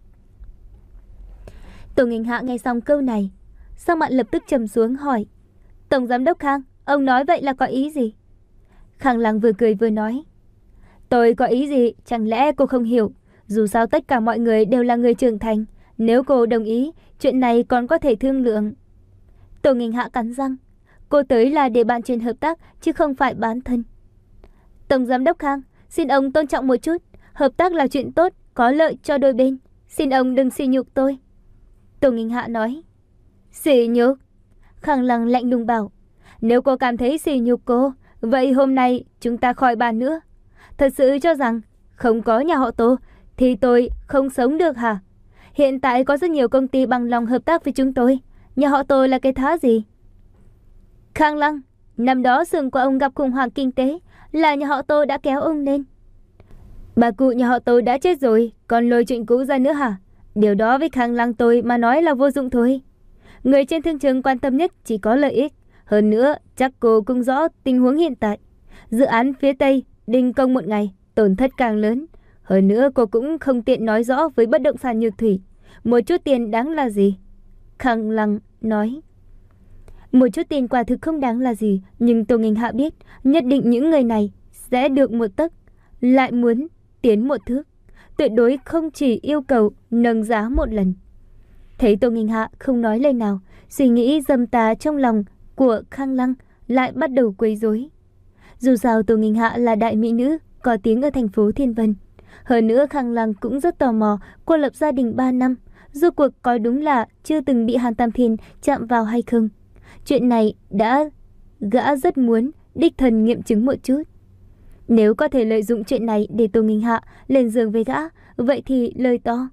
Tô Nghinh Hạ nghe xong câu này, sắc mặt lập tức trầm xuống hỏi: Tổng giám đốc Khang, ông nói vậy là có ý gì? Khang Lăng vừa cười vừa nói: Tôi có ý gì, chẳng lẽ cô không hiểu? Dù sao tất cả mọi người đều là người trưởng thành. Nếu cô đồng ý, chuyện này còn có thể thương lượng. Tô Nghinh Hạ cắn răng: Cô tới là để bàn chuyện hợp tác, chứ không phải bán thân. Tổng giám đốc Khang, xin ông tôn trọng một chút. Hợp tác là chuyện tốt, có lợi cho đôi bên. Xin ông đừng sỉ nhục tôi. Tô Nghinh Hạ nói. Sỉ nhục? Khang Lăng lạnh lùng bảo: Nếu cô cảm thấy sỉ nhục cô, vậy hôm nay chúng ta khỏi bàn nữa. Thật sự cho rằng không có nhà họ Tô thì tôi không sống được hả? Hiện tại có rất nhiều công ty bằng lòng hợp tác với chúng tôi. Nhà họ Tô là cái thá gì? Khang Lăng, năm đó xưởng của ông gặp khủng hoảng kinh tế, là nhà họ Tô đã kéo ông lên. Bà cụ nhà họ Tô đã chết rồi, còn lôi chuyện cũ ra nữa hả? Điều đó với Khang Lăng tôi mà nói là vô dụng thôi. Người trên thương trường quan tâm nhất chỉ có lợi ích. Hơn nữa, chắc cô cũng rõ tình huống hiện tại. Dự án phía Tây đình công một ngày, tổn thất càng lớn. Hơn nữa cô cũng không tiện nói rõ với bất động sản Nhược Thủy. Một chút tiền đáng là gì? Khang Lăng nói. Một chút tiền quả thực không đáng là gì, nhưng Tô Nghinh Hạ biết nhất định những người này sẽ được một tấc, lại muốn tiến một thước. Tuyệt đối không chỉ yêu cầu nâng giá một lần. Thấy Tô Nghinh Hạ không nói lời nào, suy nghĩ dâm tà trong lòng của Khang Lăng lại bắt đầu quấy rối. Dù sao Tô Nghinh Hạ là đại mỹ nữ, có tiếng ở thành phố Thiên Vân. Hơn nữa Khang Lăng cũng rất tò mò cô lập gia đình ba năm, rốt cuộc có đúng là chưa từng bị Hàn Tam Thiên chạm vào hay không. Chuyện này đã gã rất muốn đích thân nghiệm chứng một chút. Nếu có thể lợi dụng chuyện này để Tô Nghinh Hạ lên giường với gã, vậy thì lời to.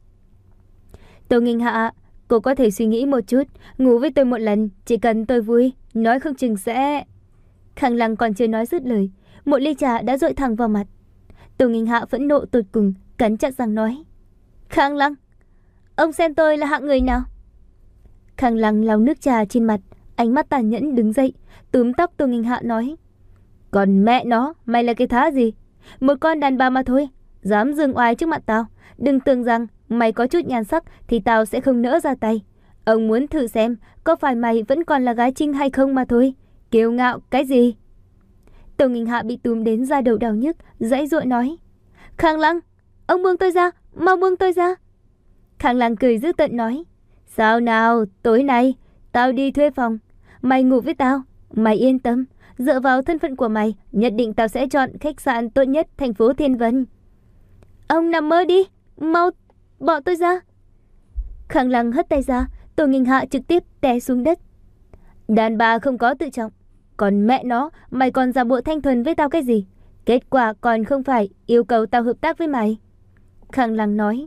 Tô Nghinh Hạ, cô có thể suy nghĩ một chút, ngủ với tôi một lần, chỉ cần tôi vui, nói không chừng sẽ... Khang Lăng còn chưa nói dứt lời, một ly trà đã dội thẳng vào mặt. Tô Nghinh Hạ phẫn nộ tột cùng, cắn chặt răng nói: Khang Lăng, ông xem tôi là hạng người nào? Khang Lăng lau nước trà trên mặt, ánh mắt tàn nhẫn đứng dậy, túm tóc Tô Nghinh Hạ nói: Còn mẹ nó, mày là cái thá gì? Một con đàn bà mà thôi, dám dương oai trước mặt tao. Đừng tưởng rằng mày có chút nhan sắc thì tao sẽ không nỡ ra tay. Ông muốn thử xem có phải mày vẫn còn là gái trinh hay không mà thôi. Kiêu ngạo cái gì? Tô Nghinh Hạ bị túm đến da đầu đau nhức, dãy dụa nói: Khang Lăng, ông buông tôi ra, mau buông tôi ra. Khang Lăng cười dữ tợn nói: Sao nào, tối nay tao đi thuê phòng, mày ngủ với tao. Mày yên tâm, dựa vào thân phận của mày, nhất định tao sẽ chọn khách sạn tốt nhất thành phố Thiên Vân. Ông nằm mơ đi, mau bỏ tôi ra. Khang Lăng hất tay ra, Tô Nghinh Hạ trực tiếp té xuống đất. Đàn bà không có tự trọng, còn mẹ nó, mày còn giả bộ thanh thuần với tao cái gì? Kết quả còn không phải yêu cầu tao hợp tác với mày. Khang Lăng nói.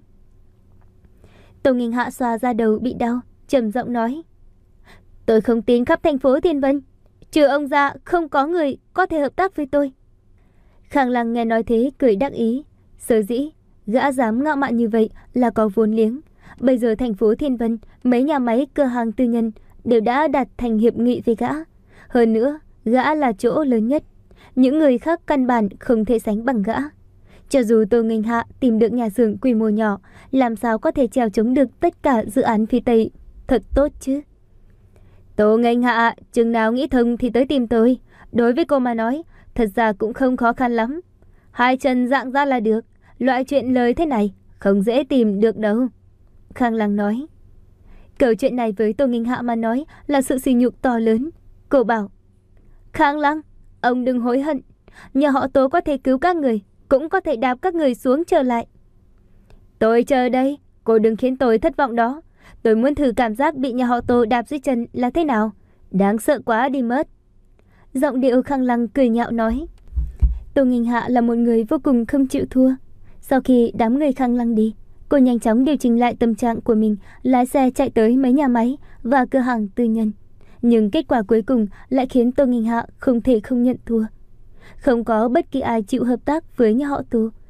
Tô Nghinh Hạ xoa ra đầu bị đau, trầm giọng nói: Tôi không tin khắp thành phố Thiên Vân, trừ ông ra không có người có thể hợp tác với tôi. Khang Lăng nghe nói thế cười đắc ý. Sở dĩ gã dám ngạo mạn như vậy là có vốn liếng. Bây giờ thành phố Thiên Vân, mấy nhà máy cửa hàng tư nhân đều đã đạt thành hiệp nghị với gã. Hơn nữa, gã là chỗ lớn nhất, những người khác căn bản không thể sánh bằng gã. Cho dù Tô Nghinh Hạ tìm được nhà xưởng quy mô nhỏ, làm sao có thể chèo chống được tất cả dự án phía Tây thật tốt chứ? Tô Nghinh Hạ, chừng nào nghĩ thông thì tới tìm tôi. Đối với cô mà nói, thật ra cũng không khó khăn lắm. Hai chân dạng ra là được. Loại chuyện lời thế này không dễ tìm được đâu. Khang Lăng nói. Câu chuyện này với Tô Nghinh Hạ mà nói là sự sỉ nhục to lớn. Cô bảo: Khang Lăng, ông đừng hối hận. Nhà họ Tố có thể cứu các người, cũng có thể đạp các người xuống trở lại. Tôi chờ đây, cô đừng khiến tôi thất vọng đó. Tôi muốn thử cảm giác bị nhà họ Tô đạp dưới chân là thế nào. Đáng sợ quá đi mất. Giọng điệu Khang Lăng cười nhạo nói. Tô Nghinh Hạ là một người vô cùng không chịu thua. Sau khi đám người Khang Lăng đi, cô nhanh chóng điều chỉnh lại tâm trạng của mình, lái xe chạy tới mấy nhà máy và cửa hàng tư nhân. Nhưng kết quả cuối cùng lại khiến Tô Nghinh Hạ không thể không nhận thua. Không có bất kỳ ai chịu hợp tác với nhà họ Tô.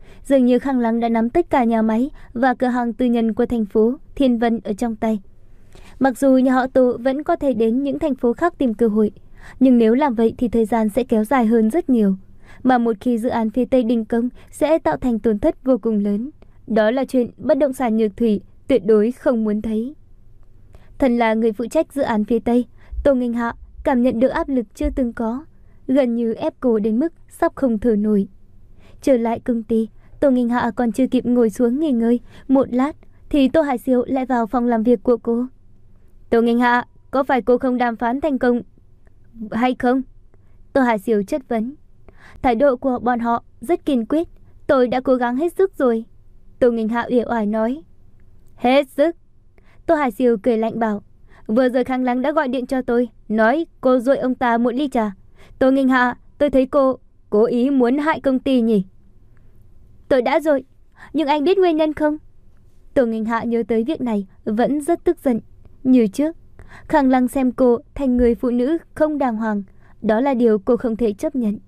Dường như Khang Lăng đã nắm tất cả nhà máy và cửa hàng tư nhân của thành phố Thiên Vân ở trong tay. Mặc dù nhà họ Tô vẫn có thể đến những thành phố khác tìm cơ hội, nhưng nếu làm vậy thì thời gian sẽ kéo dài hơn rất nhiều. Mà một khi dự án phía Tây đình công sẽ tạo thành tổn thất vô cùng lớn. Đó là chuyện bất động sản Nhược Thủy tuyệt đối không muốn thấy. Thân là người phụ trách dự án phía Tây, Tô Nghênh Hạ cảm nhận được áp lực chưa từng có, gần như ép cô đến mức sắp không thở nổi. Trở lại công ty, Tô Nghênh Hạ còn chưa kịp ngồi xuống nghỉ ngơi một lát thì Tô Hải Siêu lại vào phòng làm việc của cô. Tô Nghênh Hạ, có phải cô không đàm phán thành công hay không? Tô Hải Siêu chất vấn. Thái độ của bọn họ rất kiên quyết. Tôi đã cố gắng hết sức rồi. Tô Nghênh Hạ uể oải nói. Hết sức? Tô Hải Siêu cười lạnh bảo. Vừa rồi Khang Lăng đã gọi điện cho tôi, nói cô dội ông ta một ly trà. Tô Nghênh Hạ, tôi thấy cô cố ý muốn hại công ty nhỉ? Tôi đã dội, nhưng anh biết nguyên nhân không? Tô Nghênh Hạ nhớ tới việc này vẫn rất tức giận. Như trước, Khang Lăng xem cô thành người phụ nữ không đàng hoàng, đó là điều cô không thể chấp nhận.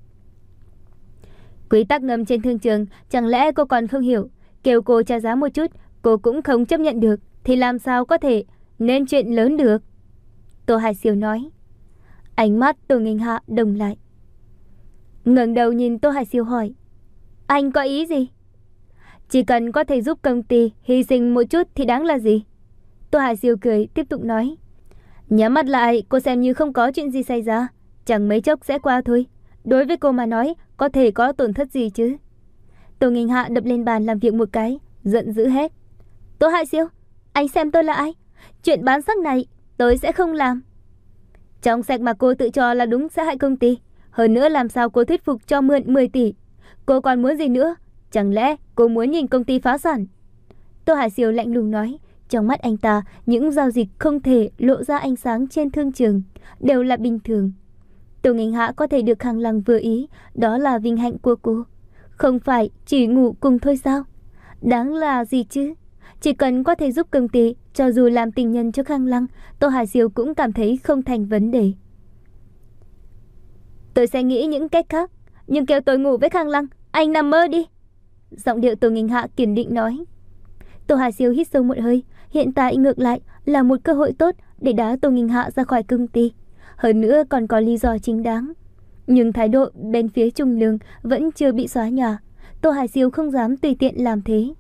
Quy tắc ngầm trên thương trường, chẳng lẽ cô còn không hiểu? Kêu cô trả giá một chút, cô cũng không chấp nhận được, thì làm sao có thể nên chuyện lớn được? Tô Hải Siêu nói. Ánh mắt Tô Nghênh Hạ đồng lại. Ngẩng đầu nhìn Tô Hải Siêu hỏi. Anh có ý gì? Chỉ cần có thể giúp công ty hy sinh một chút thì đáng là gì? Tô Hải Siêu cười tiếp tục nói. Nhắm mắt lại, cô xem như không có chuyện gì xảy ra, chẳng mấy chốc sẽ qua thôi. Đối với cô mà nói, có thể có tổn thất gì chứ? Tô Nghênh Hạ đập lên bàn làm việc một cái, giận dữ hết. Tô Hải Siêu, anh xem tôi là ai? Chuyện bán sắc này tôi sẽ không làm. Trong sạch mà cô tự cho là đúng sẽ hại công ty. Hơn nữa làm sao cô thuyết phục cho mượn mười tỷ? Cô còn muốn gì nữa? Chẳng lẽ cô muốn nhìn công ty phá sản? Tô Hải Siêu lạnh lùng nói. Trong mắt anh ta, những giao dịch không thể lộ ra ánh sáng trên thương trường đều là bình thường. Tô Nghênh Hạ có thể được Khang Lăng vừa ý, đó là vinh hạnh của cô. Không phải chỉ ngủ cùng thôi sao? Đáng là gì chứ? Chỉ cần có thể giúp công ty, cho dù làm tình nhân cho Khang Lăng, Tô Hải Siêu cũng cảm thấy không thành vấn đề. Tôi sẽ nghĩ những cách khác, nhưng kêu tôi ngủ với Khang Lăng, anh nằm mơ đi. Giọng điệu Tô Nghênh Hạ kiên định nói. Tô Hải Siêu hít sâu một hơi. Hiện tại ngược lại là một cơ hội tốt để đá Tô Nghênh Hạ ra khỏi công ty. Hơn nữa còn có lý do chính đáng. Nhưng thái độ bên phía Trung Lương vẫn chưa bị xóa nhòa. Tô Hải Siêu không dám tùy tiện làm thế.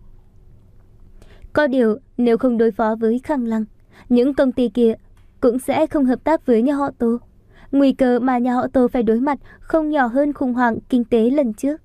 Có điều nếu không đối phó với Khang Lăng, những công ty kia cũng sẽ không hợp tác với nhà họ Tô. Nguy cơ mà nhà họ Tô phải đối mặt không nhỏ hơn khủng hoảng kinh tế lần trước.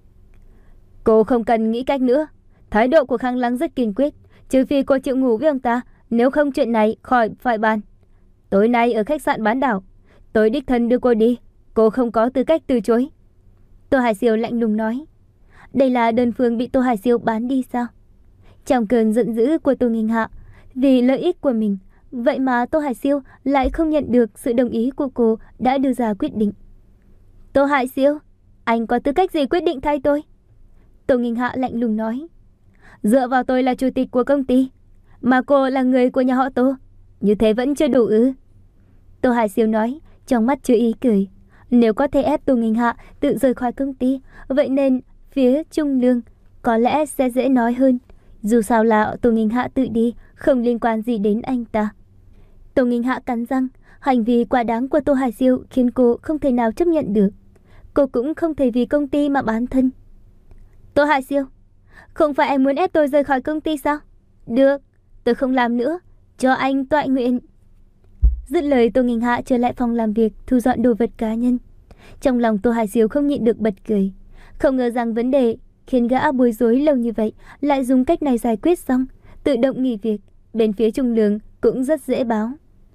Cô không cần nghĩ cách nữa. Thái độ của Khang Lăng rất kiên quyết. Trừ phi cô chịu ngủ với ông ta, nếu không chuyện này khỏi phải bàn. Tối nay ở khách sạn bán đảo, tôi đích thân đưa cô đi, cô không có tư cách từ chối. Tô Hải Siêu lạnh lùng nói. Đây là đơn phương bị Tô Hải Siêu bán đi sao? Trong cơn giận dữ của Tô Nghênh Hạ, vì lợi ích của mình, vậy mà Tô Hải Siêu lại không nhận được sự đồng ý của cô đã đưa ra quyết định. Tô Hải Siêu, anh có tư cách gì quyết định thay tôi? Tô Nghênh Hạ lạnh lùng nói. Dựa vào tôi là chủ tịch của công ty, mà cô là người của nhà họ Tô, như thế vẫn chưa đủ ư? Tô Hải Siêu nói, trong mắt chứa ý cười. Nếu có thể ép Tô Nghênh Hạ tự rời khỏi công ty, vậy nên phía Trung Lương có lẽ sẽ dễ nói hơn. Dù sao là Tô Nghênh Hạ tự đi, không liên quan gì đến anh ta. Tô Nghênh Hạ cắn răng, hành vi quá đáng của Tô Hải Siêu khiến cô không thể nào chấp nhận được. Cô cũng không thể vì công ty mà bán thân. Tô Hải Siêu, không phải anh muốn ép tôi rời khỏi công ty sao? Được, tôi không làm nữa, cho anh tọa nguyện. Dứt lời, Tô Nghênh Hạ trở lại phòng làm việc, thu dọn đồ vật cá nhân. Trong lòng Tô Hải Siêu không nhịn được bật cười. Không ngờ rằng vấn đề khiến gã bối rối lâu như vậy lại dùng cách này giải quyết xong, tự động nghỉ việc. Bên phía Trung Lương cũng rất dễ báo.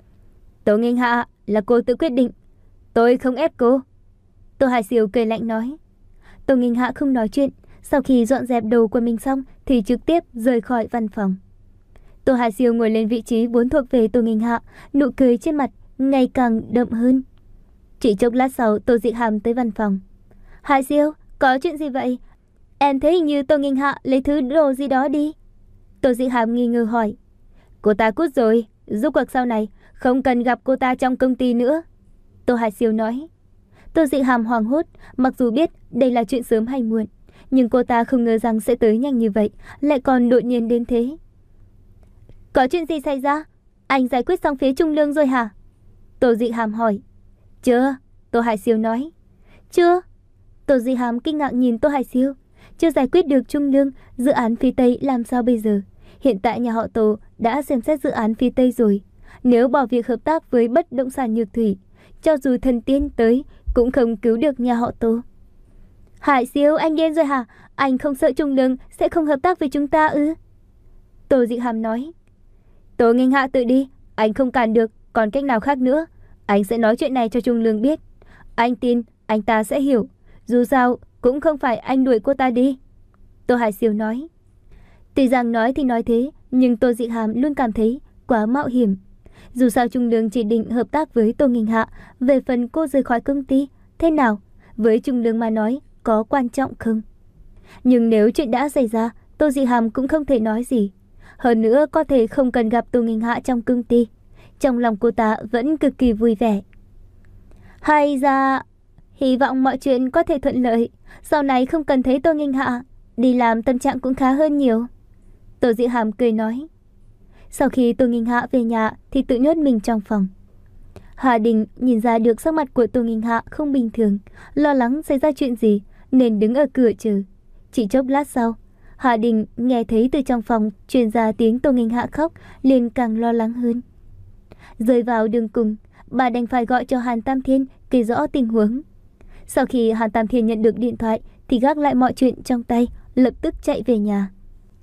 Tô Nghênh Hạ, là cô tự quyết định, tôi không ép cô. Tô Hải Siêu cười lạnh nói. Tô Nghênh Hạ không nói chuyện. Sau khi dọn dẹp đồ của mình xong thì trực tiếp rời khỏi văn phòng. Tô Hải Siêu ngồi lên vị trí vốn thuộc về Tô Nghênh Hạ, nụ cười trên mặt ngày càng đậm hơn. Chỉ chốc lát sau, Tô Dị Hàm tới văn phòng. Hải Siêu, có chuyện gì vậy? Em thấy hình như Tô Nghênh Hạ lấy thứ đồ gì đó đi. Tô Dị Hàm nghi ngờ hỏi. Cô ta cút rồi, giúp cuộc sau này không cần gặp cô ta trong công ty nữa. Tô Hải Siêu nói. Tô Dị Hàm hoảng hốt, mặc dù biết đây là chuyện sớm hay muộn, Nhưng cô ta không ngờ rằng sẽ tới nhanh như vậy, lại còn đột nhiên đến thế. Có chuyện gì xảy ra? Anh giải quyết xong phía Trung Lương rồi hả? Tô Dị Hàm hỏi. Chưa, Tô Hải Siêu nói. Chưa? Tô Dị Hàm kinh ngạc nhìn Tô Hải Siêu. Chưa giải quyết được Trung Lương, dự án phía Tây làm sao bây giờ? Hiện tại nhà họ Tô đã xem xét dự án phía Tây rồi. Nếu bỏ việc hợp tác với bất động sản Nhược Thủy, cho dù thần tiên tới cũng không cứu được nhà họ Tô. Hải Siêu, anh điên rồi hả? Anh không sợ Trung Lương sẽ không hợp tác với chúng ta ư? Tô Dị Hàm nói. Tô Nghênh Hạ tự đi, anh không cản được, còn cách nào khác nữa. Anh sẽ nói chuyện này cho Trung Lương biết. Anh tin anh ta sẽ hiểu. Dù sao cũng không phải anh đuổi cô ta đi. Tô Hải Siêu nói. Tuy rằng nói thì nói thế, nhưng Tô Dị Hàm luôn cảm thấy quá mạo hiểm. Dù sao Trung Lương chỉ định hợp tác với Tô Nghênh Hạ. Về phần cô rời khỏi công ty, thế nào? Với Trung Lương mà nói, có quan trọng không? Nhưng nếu chuyện đã xảy ra, Tô Dị Hàm cũng không thể nói gì. Hơn nữa có thể không cần gặp Tô Nghênh Hạ trong công ty. Trong lòng cô ta vẫn cực kỳ vui vẻ. Hay ra, hy vọng mọi chuyện có thể thuận lợi. Sau này không cần thấy Tô Nghênh Hạ, đi làm tâm trạng cũng khá hơn nhiều. Tô Dị Hàm cười nói. Sau khi Tô Nghênh Hạ về nhà thì tự nhốt mình trong phòng. Hà Đình nhìn ra được sắc mặt của Tô Nghênh Hạ không bình thường, lo lắng xảy ra chuyện gì nên đứng ở cửa chờ. Chỉ chốc lát sau, Hà Đình nghe thấy từ trong phòng truyền ra tiếng Tô Nghênh Hạ khóc, liền càng lo lắng hơn. Rơi vào đường cùng, bà đành phải gọi cho Hàn Tam Thiên kể rõ tình huống. Sau khi Hàn Tam Thiên nhận được điện thoại thì gác lại mọi chuyện trong tay, lập tức chạy về nhà.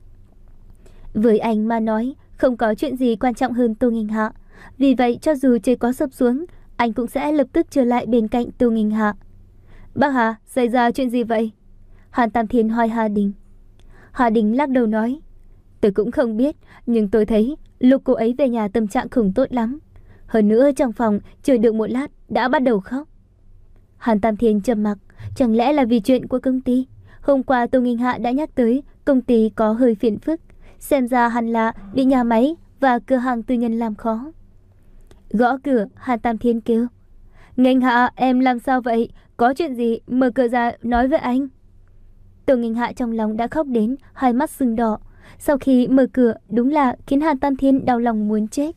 Với anh mà nói, không có chuyện gì quan trọng hơn Tô Nghênh Hạ. Vì vậy cho dù trời có sập xuống, anh cũng sẽ lập tức trở lại bên cạnh Tô Nghênh Hạ. Bác Hà, xảy ra chuyện gì vậy? Hàn Tam Thiên hỏi Hà Đình. Hà Đình lắc đầu nói. Tôi cũng không biết, nhưng tôi thấy lúc cô ấy về nhà tâm trạng không tốt lắm. Hơn nữa trong phòng chờ được một lát đã bắt đầu khóc. Hàn Tam Thiên trầm mặc. Chẳng lẽ là vì chuyện của công ty? Hôm qua Tô Nghênh Hạ đã nhắc tới công ty có hơi phiền phức. Xem ra hẳn là bị nhà máy và cửa hàng tư nhân làm khó. Gõ cửa, Hàn Tam Thiên kêu. Nghênh Hạ, em làm sao vậy? Có chuyện gì? Mở cửa ra nói với anh. Tô Nghênh Hạ trong lòng đã khóc đến hai mắt sưng đỏ. Sau khi mở cửa đúng là khiến Hàn Tam Thiên đau lòng muốn chết.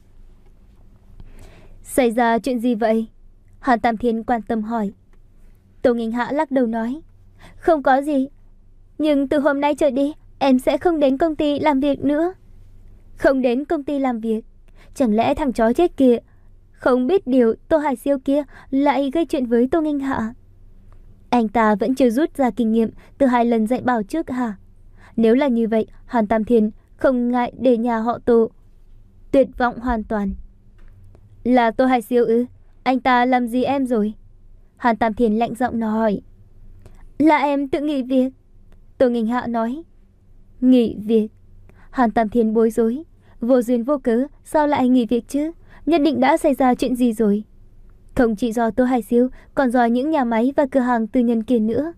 Xảy ra chuyện gì vậy? Hàn Tam Thiên quan tâm hỏi. Tô Nghênh Hạ lắc đầu nói. Không có gì. Nhưng từ hôm nay trở đi em sẽ không đến công ty làm việc nữa. Không đến công ty làm việc? Chẳng lẽ thằng chó chết kia không biết điều Tô Hải Siêu kia lại gây chuyện với Tô Nghênh Hạ? Anh ta vẫn chưa rút ra kinh nghiệm từ hai lần dạy bảo trước hả? Nếu là như vậy, Hàn Tam Thiên không ngại để nhà họ Tô tuyệt vọng hoàn toàn. Là Tô Hải Siêu ư? Anh ta làm gì em rồi? Hàn Tam Thiên lạnh giọng nó hỏi. Là em tự nghỉ việc. Tô Nghênh Hạ nói. Nghỉ việc? Hàn Tam Thiên bối rối. Vô duyên vô cớ sao lại nghỉ việc chứ? Nhất định đã xảy ra chuyện gì rồi. Không chỉ do Tô Hải Siêu, còn do những nhà máy và cửa hàng tư nhân kia nữa.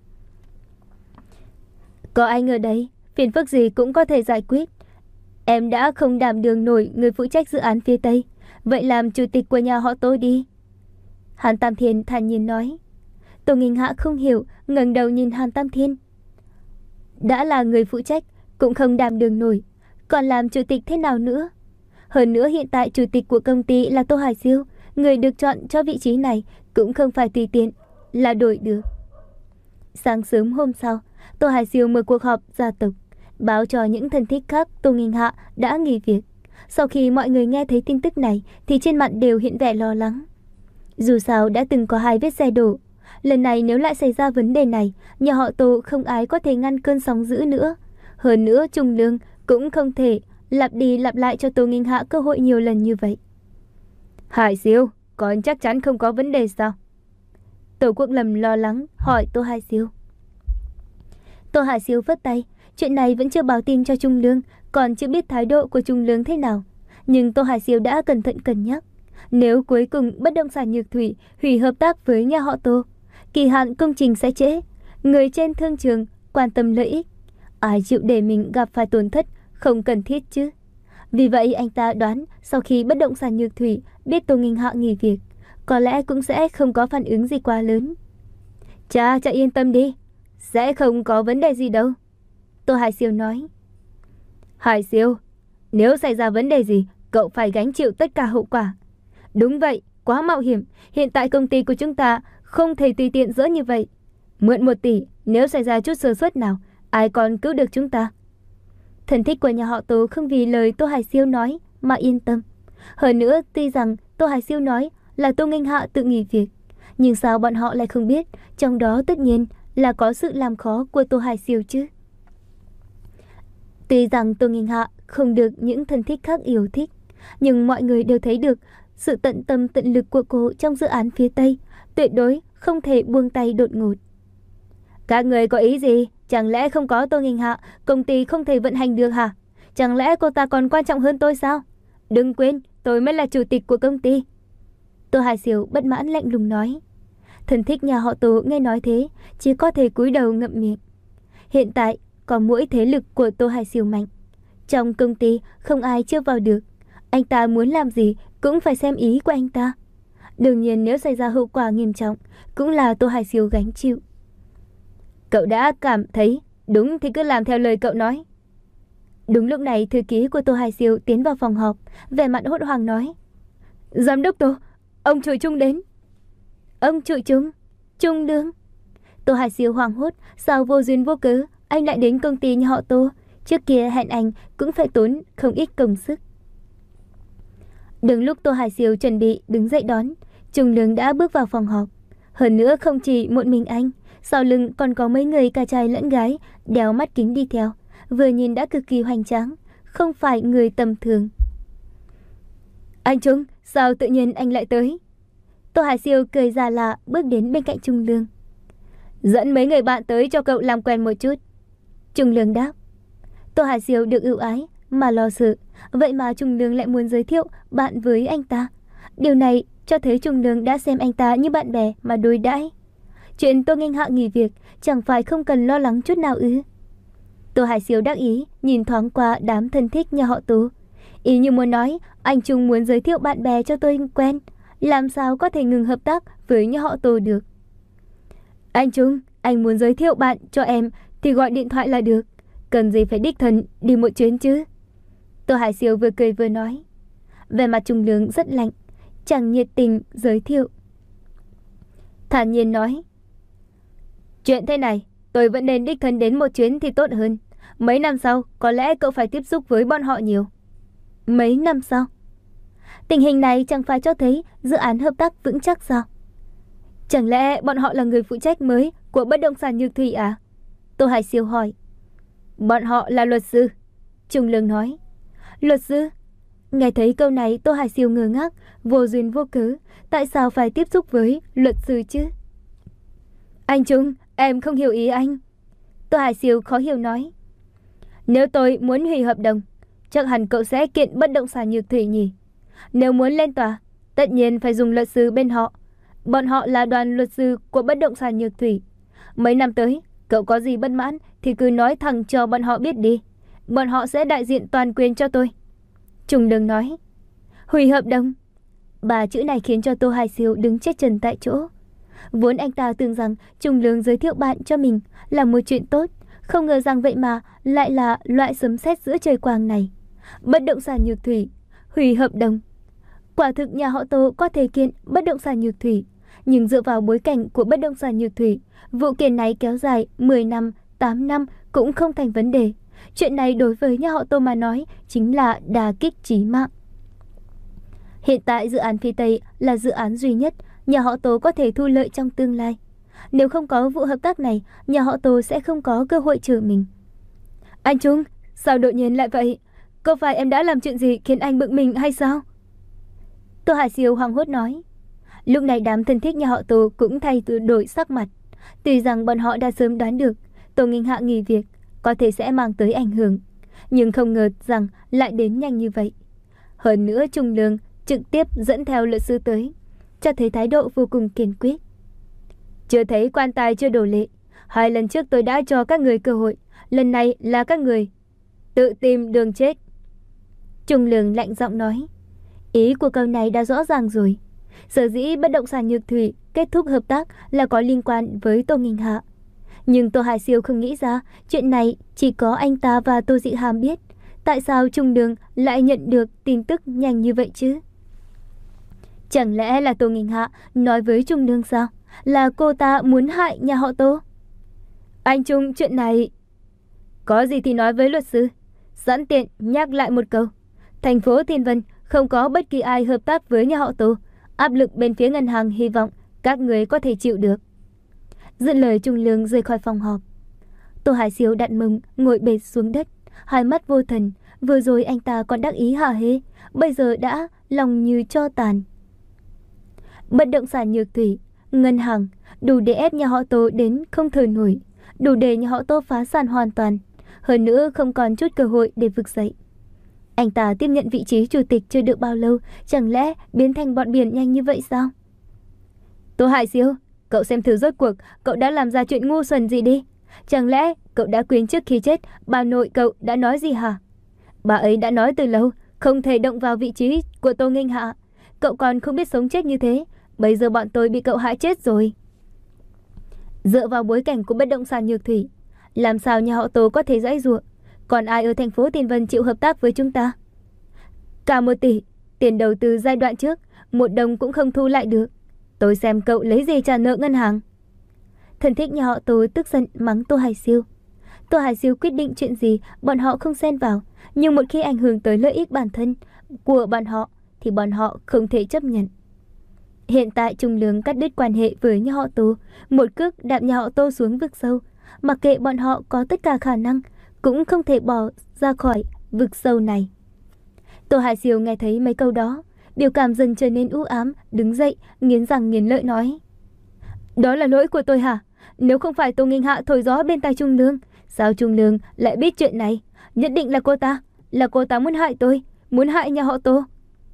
Có anh ở đây, phiền phức gì cũng có thể giải quyết. Em đã không đảm đương nổi người phụ trách dự án phía Tây, vậy làm chủ tịch của nhà họ Tô đi. Hàn Tam Thiên thản nhiên nói. Tô Nghênh Hạ không hiểu, ngẩng đầu nhìn Hàn Tam Thiên. Đã là người phụ trách, cũng không đảm đương nổi, còn làm chủ tịch thế nào nữa? Hơn nữa hiện tại chủ tịch của công ty là Tô Hải Siêu, người được chọn cho vị trí này cũng không phải tùy tiện là đổi được. Sáng sớm hôm sau, Tô Hải Siêu mở cuộc họp gia tộc, báo cho những thân thích khác Tô Nghênh Hạ đã nghỉ việc. Sau khi mọi người nghe thấy tin tức này thì trên mặt đều hiện vẻ lo lắng. Dù sao đã từng có hai vết xe đổ, lần này nếu lại xảy ra vấn đề này, nhà họ Tô không ai có thể ngăn cơn sóng dữ nữa. Hơn nữa Trung Lương cũng không thể lặp đi lặp lại cho Tô Nghênh Hạ cơ hội nhiều lần như vậy. Hải Siêu, con chắc chắn không có vấn đề sao? Tô Quốc Lâm lo lắng hỏi Tô Hải Siêu. Tô Hải Siêu phất tay, chuyện này vẫn chưa báo tin cho Trung Lương, còn chưa biết thái độ của Trung Lương thế nào. Nhưng Tô Hải Siêu đã cẩn thận cân nhắc. Nếu cuối cùng bất động sản Nhược Thủy hủy hợp tác với nhà họ Tô, kỳ hạn công trình sẽ trễ. Người trên thương trường quan tâm lợi ích, ai chịu để mình gặp phải tổn thất không cần thiết chứ. Vì vậy anh ta đoán sau khi bất động sản Nhược Thủy biết Tô Nghênh Hạ nghỉ việc, có lẽ cũng sẽ không có phản ứng gì quá lớn. Cha, cha yên tâm đi. Sẽ không có vấn đề gì đâu. Tô Hải Siêu nói. Hải Siêu, nếu xảy ra vấn đề gì, cậu phải gánh chịu tất cả hậu quả. Đúng vậy, quá mạo hiểm. Hiện tại công ty của chúng ta không thể tùy tiện dỡ như vậy. Mượn một tỷ, nếu xảy ra chút sơ suất nào, ai còn cứu được chúng ta? Thân thích của nhà họ Tô không vì lời Tô Hải Siêu nói mà yên tâm. Hơn nữa, tuy rằng Tô Hải Siêu nói là Tô Nghênh Hạ tự nghỉ việc, nhưng sao bọn họ lại không biết, trong đó tất nhiên là có sự làm khó của Tô Hải Siêu chứ. Tuy rằng Tô Nghênh Hạ không được những thân thích khác yêu thích, nhưng mọi người đều thấy được sự tận tâm tận lực của cô trong dự án phía Tây, tuyệt đối không thể buông tay đột ngột. Các người có ý gì? Chẳng lẽ không có Tô Nghênh Hạ, công ty không thể vận hành được hả? Chẳng lẽ cô ta còn quan trọng hơn tôi sao? Đừng quên, tôi mới là chủ tịch của công ty. Tô Hải Siêu bất mãn lạnh lùng nói. Thân thích nhà họ Tô nghe nói thế, chỉ có thể cúi đầu ngậm miệng. Hiện tại, có mỗi thế lực của Tô Hải Siêu mạnh. Trong công ty không ai chưa vào được. Anh ta muốn làm gì cũng phải xem ý của anh ta. Đương nhiên nếu xảy ra hậu quả nghiêm trọng, cũng là Tô Hải Siêu gánh chịu. Cậu đã cảm thấy đúng thì cứ làm theo lời cậu nói. Đúng lúc này, thư ký của Tô Hải Siêu tiến vào phòng họp, vẻ mặt hốt hoảng nói. Giám đốc Tô, ông Trụi Trung đến. Ông Trụi Trung? Trung Lương? Tô Hải Siêu hoảng hốt, sao vô duyên vô cớ anh lại đến công ty nhà họ Tô? Trước kia hẹn anh cũng phải tốn không ít công sức. Đứng lúc Tô Hải Siêu chuẩn bị đứng dậy đón, Trung Lương đã bước vào phòng họp. Hơn nữa không chỉ một mình anh, sau lưng còn có mấy người cả trai lẫn gái đeo mắt kính đi theo, vừa nhìn đã cực kỳ hoành tráng, không phải người tầm thường. Anh Trung, sao tự nhiên anh lại tới? Tô Hải Siêu cười già lạ bước đến bên cạnh Trung Lương. Dẫn mấy người bạn tới cho cậu làm quen một chút. Trung Lương đáp. Tô Hải Siêu được ưu ái mà lo sợ, vậy mà Trung Lương lại muốn giới thiệu bạn với anh ta. Điều này cho thấy Trung Lương đã xem anh ta như bạn bè mà đối đãi. Chuyện Tô Nghênh Hạ nghỉ việc chẳng phải không cần lo lắng chút nào ư? Tô Hải Siêu đắc ý nhìn thoáng qua đám thân thích nhà họ Tô, ý như muốn nói anh Trung muốn giới thiệu bạn bè cho tôi quen, làm sao có thể ngừng hợp tác với nhà họ Tô được. Anh Trung, anh muốn giới thiệu bạn cho em thì gọi điện thoại là được, cần gì phải đích thân đi một chuyến chứ? Tô Hải Siêu vừa cười vừa nói. Vẻ mặt Trung Lương rất lạnh, chẳng nhiệt tình giới thiệu. Thản nhiên nói. Chuyện thế này, tôi vẫn nên đích thân đến một chuyến thì tốt hơn. Mấy năm sau, có lẽ cậu phải tiếp xúc với bọn họ nhiều. Mấy năm sau? Tình hình này chẳng phải cho thấy dự án hợp tác vững chắc sao? Chẳng lẽ bọn họ là người phụ trách mới của bất động sản Nhược Thủy à? Tô Hải Siêu hỏi. Bọn họ là luật sư. Trung Lương nói. Luật sư? Nghe thấy câu này, Tô Hải Siêu ngơ ngác, vô duyên vô cớ. Tại sao phải tiếp xúc với luật sư chứ? Anh Trung, em không hiểu ý anh. Tô Hải Siêu khó hiểu nói. Nếu tôi muốn hủy hợp đồng, chắc hẳn cậu sẽ kiện bất động sản Nhược Thủy nhỉ? Nếu muốn lên tòa, tất nhiên phải dùng luật sư bên họ. Bọn họ là đoàn luật sư của bất động sản Nhược Thủy. Mấy năm tới, cậu có gì bất mãn thì cứ nói thẳng cho bọn họ biết đi. Bọn họ sẽ đại diện toàn quyền cho tôi. Trung Lương nói. Hủy hợp đồng? Ba chữ này khiến cho Tô Hải Siêu đứng chết chân tại chỗ. Vốn anh ta tưởng rằng Trung Lương giới thiệu bạn cho mình là một chuyện tốt, không ngờ rằng vậy mà lại là loại sấm sét giữa trời quang này. Bất động sản Nhược Thủy, hủy hợp đồng. Quả thực nhà họ Tô có thể kiện bất động sản Nhược Thủy, nhưng dựa vào bối cảnh của bất động sản Nhược Thủy, vụ kiện này kéo dài mười năm, tám năm cũng không thành vấn đề. Chuyện này đối với nhà họ Tô mà nói chính là đả kích chí mạng. Hiện tại dự án phía Tây là dự án duy nhất nhà họ Tô có thể thu lợi trong tương lai. Nếu không có vụ hợp tác này, nhà họ Tô sẽ không có cơ hội trở mình. Anh Trung, sao đột nhiên lại vậy? Có phải em đã làm chuyện gì khiến anh bực mình hay sao? Tô Hải Siêu hoảng hốt nói. Lúc này đám thân thích nhà họ Tô cũng thay đổi sắc mặt. Tuy rằng bọn họ đã sớm đoán được Tô Nghênh Hạ nghỉ việc có thể sẽ mang tới ảnh hưởng, nhưng không ngờ rằng lại đến nhanh như vậy. Hơn nữa Trung Lương trực tiếp dẫn theo luật sư tới, cho thấy thái độ vô cùng kiên quyết. Chưa thấy quan tài chưa đổ lệ. Hai lần trước tôi đã cho các người cơ hội, lần này là các người tự tìm đường chết. Trung Lương lạnh giọng nói. Ý của câu này đã rõ ràng rồi. Sở dĩ bất động sản Nhược Thủy kết thúc hợp tác là có liên quan với Tô Nghênh Hạ. Nhưng Tô Hải Siêu không nghĩ ra chuyện này chỉ có anh ta và Tô Dị Hàm biết. Tại sao Trung Đường lại nhận được tin tức nhanh như vậy chứ? Chẳng lẽ là Tô Nghinh Hạ nói với Trung Đường sao? Là cô ta muốn hại nhà họ Tô? Anh Trung, chuyện này... Có gì thì nói với luật sư. Sẵn tiện nhắc lại một câu. Thành phố Thiên Vân không có bất kỳ ai hợp tác với nhà họ Tô. Áp lực bên phía ngân hàng hy vọng các người có thể chịu được. Dứt lời, Trung Lương rời khỏi phòng họp. Tô Hải Siêu đặt mông ngồi bệt xuống đất, hai mắt vô thần. Vừa rồi anh ta còn đắc ý hả hê, bây giờ đã lòng như tro tàn. Bất động sản Nhược Thủy, ngân hàng, đủ để ép nhà họ Tô đến không thở nổi, đủ để nhà họ Tô phá sản hoàn toàn, hơn nữa không còn chút cơ hội để vực dậy. Anh ta tiếp nhận vị trí chủ tịch chưa được bao lâu, chẳng lẽ biến thành bọn biển nhanh như vậy sao? Tô Hải Siêu, cậu xem thử rốt cuộc cậu đã làm ra chuyện ngu xuẩn gì đi. Chẳng lẽ cậu đã quên trước khi chết bà nội cậu đã nói gì hả? Bà ấy đã nói từ lâu không thể động vào vị trí của Tô Nghinh Hạ. Cậu còn không biết sống chết như thế, bây giờ bọn tôi bị cậu hại chết rồi. Dựa vào bối cảnh của bất động sản Nhược Thủy, làm sao nhà họ Tô có thể giãy giụa? Còn ai ở thành phố Thiên Vân chịu hợp tác với chúng ta? Cả một tỷ, tiền đầu tư giai đoạn trước, một đồng cũng không thu lại được. Tôi xem cậu lấy gì trả nợ ngân hàng. Thân thích nhà họ Tô tức giận mắng Tô Hải Siêu. Tô Hải Siêu quyết định chuyện gì bọn họ không xen vào, nhưng một khi ảnh hưởng tới lợi ích bản thân của bọn họ thì bọn họ không thể chấp nhận. Hiện tại Trung Lương cắt đứt quan hệ với nhà họ Tô, một cước đạp nhà họ Tô xuống vực sâu. Mặc kệ bọn họ có tất cả khả năng, cũng không thể bỏ ra khỏi vực sâu này. Tô Hải Siêu nghe thấy mấy câu đó, biểu cảm dần trở nên u ám, đứng dậy, nghiến răng nghiến lợi nói: Đó là lỗi của tôi hả? Nếu không phải Tô Nghinh Hạ thổi gió bên tai Trung Lương, sao Trung Lương lại biết chuyện này? Nhất định là cô ta, là cô ta muốn hại tôi, muốn hại nhà họ Tô.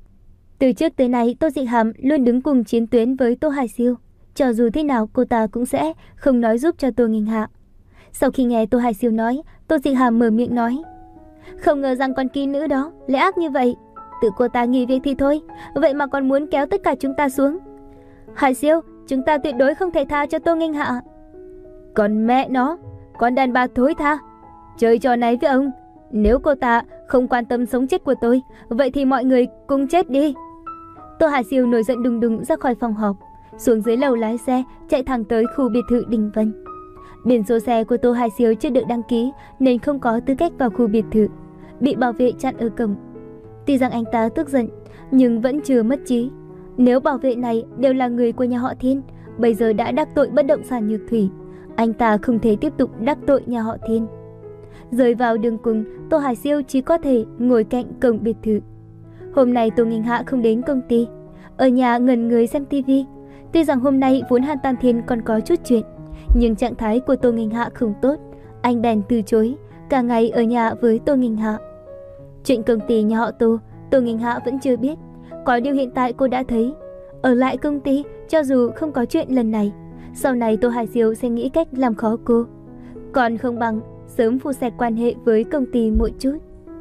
Từ trước tới nay, Tô Dị Hàm luôn đứng cùng chiến tuyến với Tô Hải Siêu. Cho dù thế nào cô ta cũng sẽ không nói giúp cho Tô Nghinh Hạ. Sau khi nghe Tô Hải Siêu nói, Tô Dị Hàm mở miệng nói: Không ngờ rằng con kỹ nữ đó lại ác như vậy. Tự cô ta nghỉ việc thì thôi, vậy mà còn muốn kéo tất cả chúng ta xuống. Hải Siêu, chúng ta tuyệt đối không thể tha cho Tô Nghinh Hạ. Còn mẹ nó, con đàn bà thối tha. Chơi trò này với ông, nếu cô ta không quan tâm sống chết của tôi, vậy thì mọi người cùng chết đi. Tô Hải Siêu nổi giận đùng đùng ra khỏi phòng họp, xuống dưới lầu lái xe chạy thẳng tới khu biệt thự Đình Vân. Biển số xe của Tô Hải Siêu chưa được đăng ký nên không có tư cách vào khu biệt thự, bị bảo vệ chặn ở cổng. Tuy rằng anh ta tức giận nhưng vẫn chưa mất trí. Nếu bảo vệ này đều là người của nhà họ Thiên, bây giờ đã đắc tội bất động sản Nhược Thủy, anh ta không thể tiếp tục đắc tội nhà họ Thiên. Rơi vào đường cùng, Tô Hải Siêu chỉ có thể ngồi cạnh cổng biệt thự. Hôm nay Tô Nghinh Hạ không đến công ty, ở nhà ngẩn người xem tivi. Tuy rằng hôm nay vốn Han Tam Thiên còn có chút chuyện, nhưng trạng thái của Tô Nghinh Hạ không tốt, anh bèn từ chối, cả ngày ở nhà với Tô Nghinh Hạ. Chuyện công ty nhà họ Tô, Tô Nghinh Hạ vẫn chưa biết. Có điều hiện tại cô đã thấy, ở lại công ty cho dù không có chuyện lần này, sau này Tô Hải Siêu sẽ nghĩ cách làm khó cô. Còn không bằng sớm phủi sạch quan hệ với công ty một chút.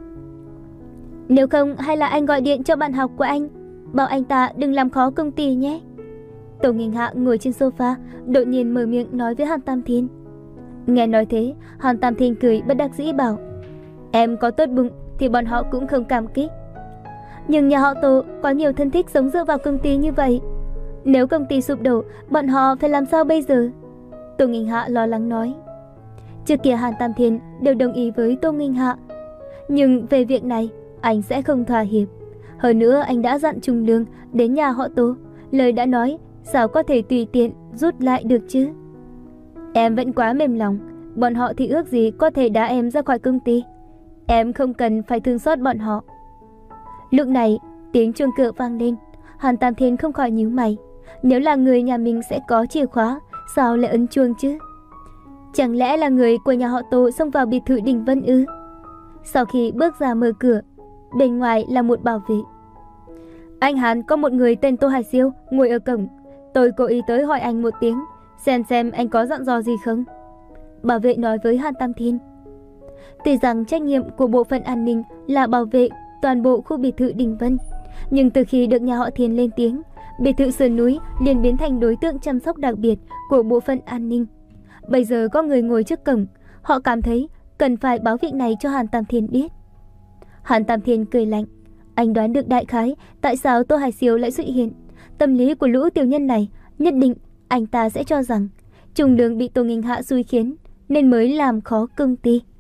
Nếu không, hay là anh gọi điện cho bạn học của anh, bảo anh ta đừng làm khó công ty nhé. Tô Nghinh Hạ ngồi trên sofa, đột nhiên mở miệng nói với Han Tam Thiên. Nghe nói thế, Han Tam Thiên cười bất đắc dĩ bảo: Em có tốt bụng thì bọn họ cũng không cảm kích. Nhưng nhà họ Tô có nhiều thân thích sống dựa vào công ty như vậy. Nếu công ty sụp đổ, bọn họ phải làm sao bây giờ? Tô Nghinh Hạ lo lắng nói. Trước kia Han Tam Thiên đều đồng ý với Tô Nghinh Hạ, nhưng về việc này anh sẽ không thỏa hiệp. Hơn nữa anh đã dặn Trung Lương đến nhà họ Tô, lời đã nói sao có thể tùy tiện rút lại được chứ? Em vẫn quá mềm lòng, bọn họ thì ước gì có thể đá em ra khỏi công ty. Em không cần phải thương xót bọn họ. Lúc này tiếng chuông cửa vang lên, Han Tam Thiên không khỏi nhíu mày. Nếu là người nhà mình sẽ có chìa khóa, sao lại ấn chuông chứ? Chẳng lẽ là người của nhà họ Tô xông vào biệt thự Đình Vân ư? Sau khi bước ra mở cửa, bên ngoài là một bảo vệ. Anh Hàn, có một người tên Tô Hải Siêu ngồi ở cổng. Tôi cố ý tới hỏi anh một tiếng, xem xem anh có dặn dò gì không. Bảo vệ nói với Han Tam Thiên. Tuy rằng trách nhiệm của bộ phận an ninh là bảo vệ toàn bộ khu biệt thự Đình Vân, nhưng từ khi được nhà họ Thiên lên tiếng, biệt thự sườn núi liền biến thành đối tượng chăm sóc đặc biệt của bộ phận an ninh. Bây giờ có người ngồi trước cổng, họ cảm thấy cần phải báo việc này cho Hàn Tam Thiên biết. Hàn Tam Thiên cười lạnh, anh đoán được đại khái tại sao Tô Hải Siêu lại xuất hiện. Tâm lý của lũ tiểu nhân này nhất định anh ta sẽ cho rằng Trùng Lương bị Tô Nghinh Hạ xui khiến nên mới làm khó công ty.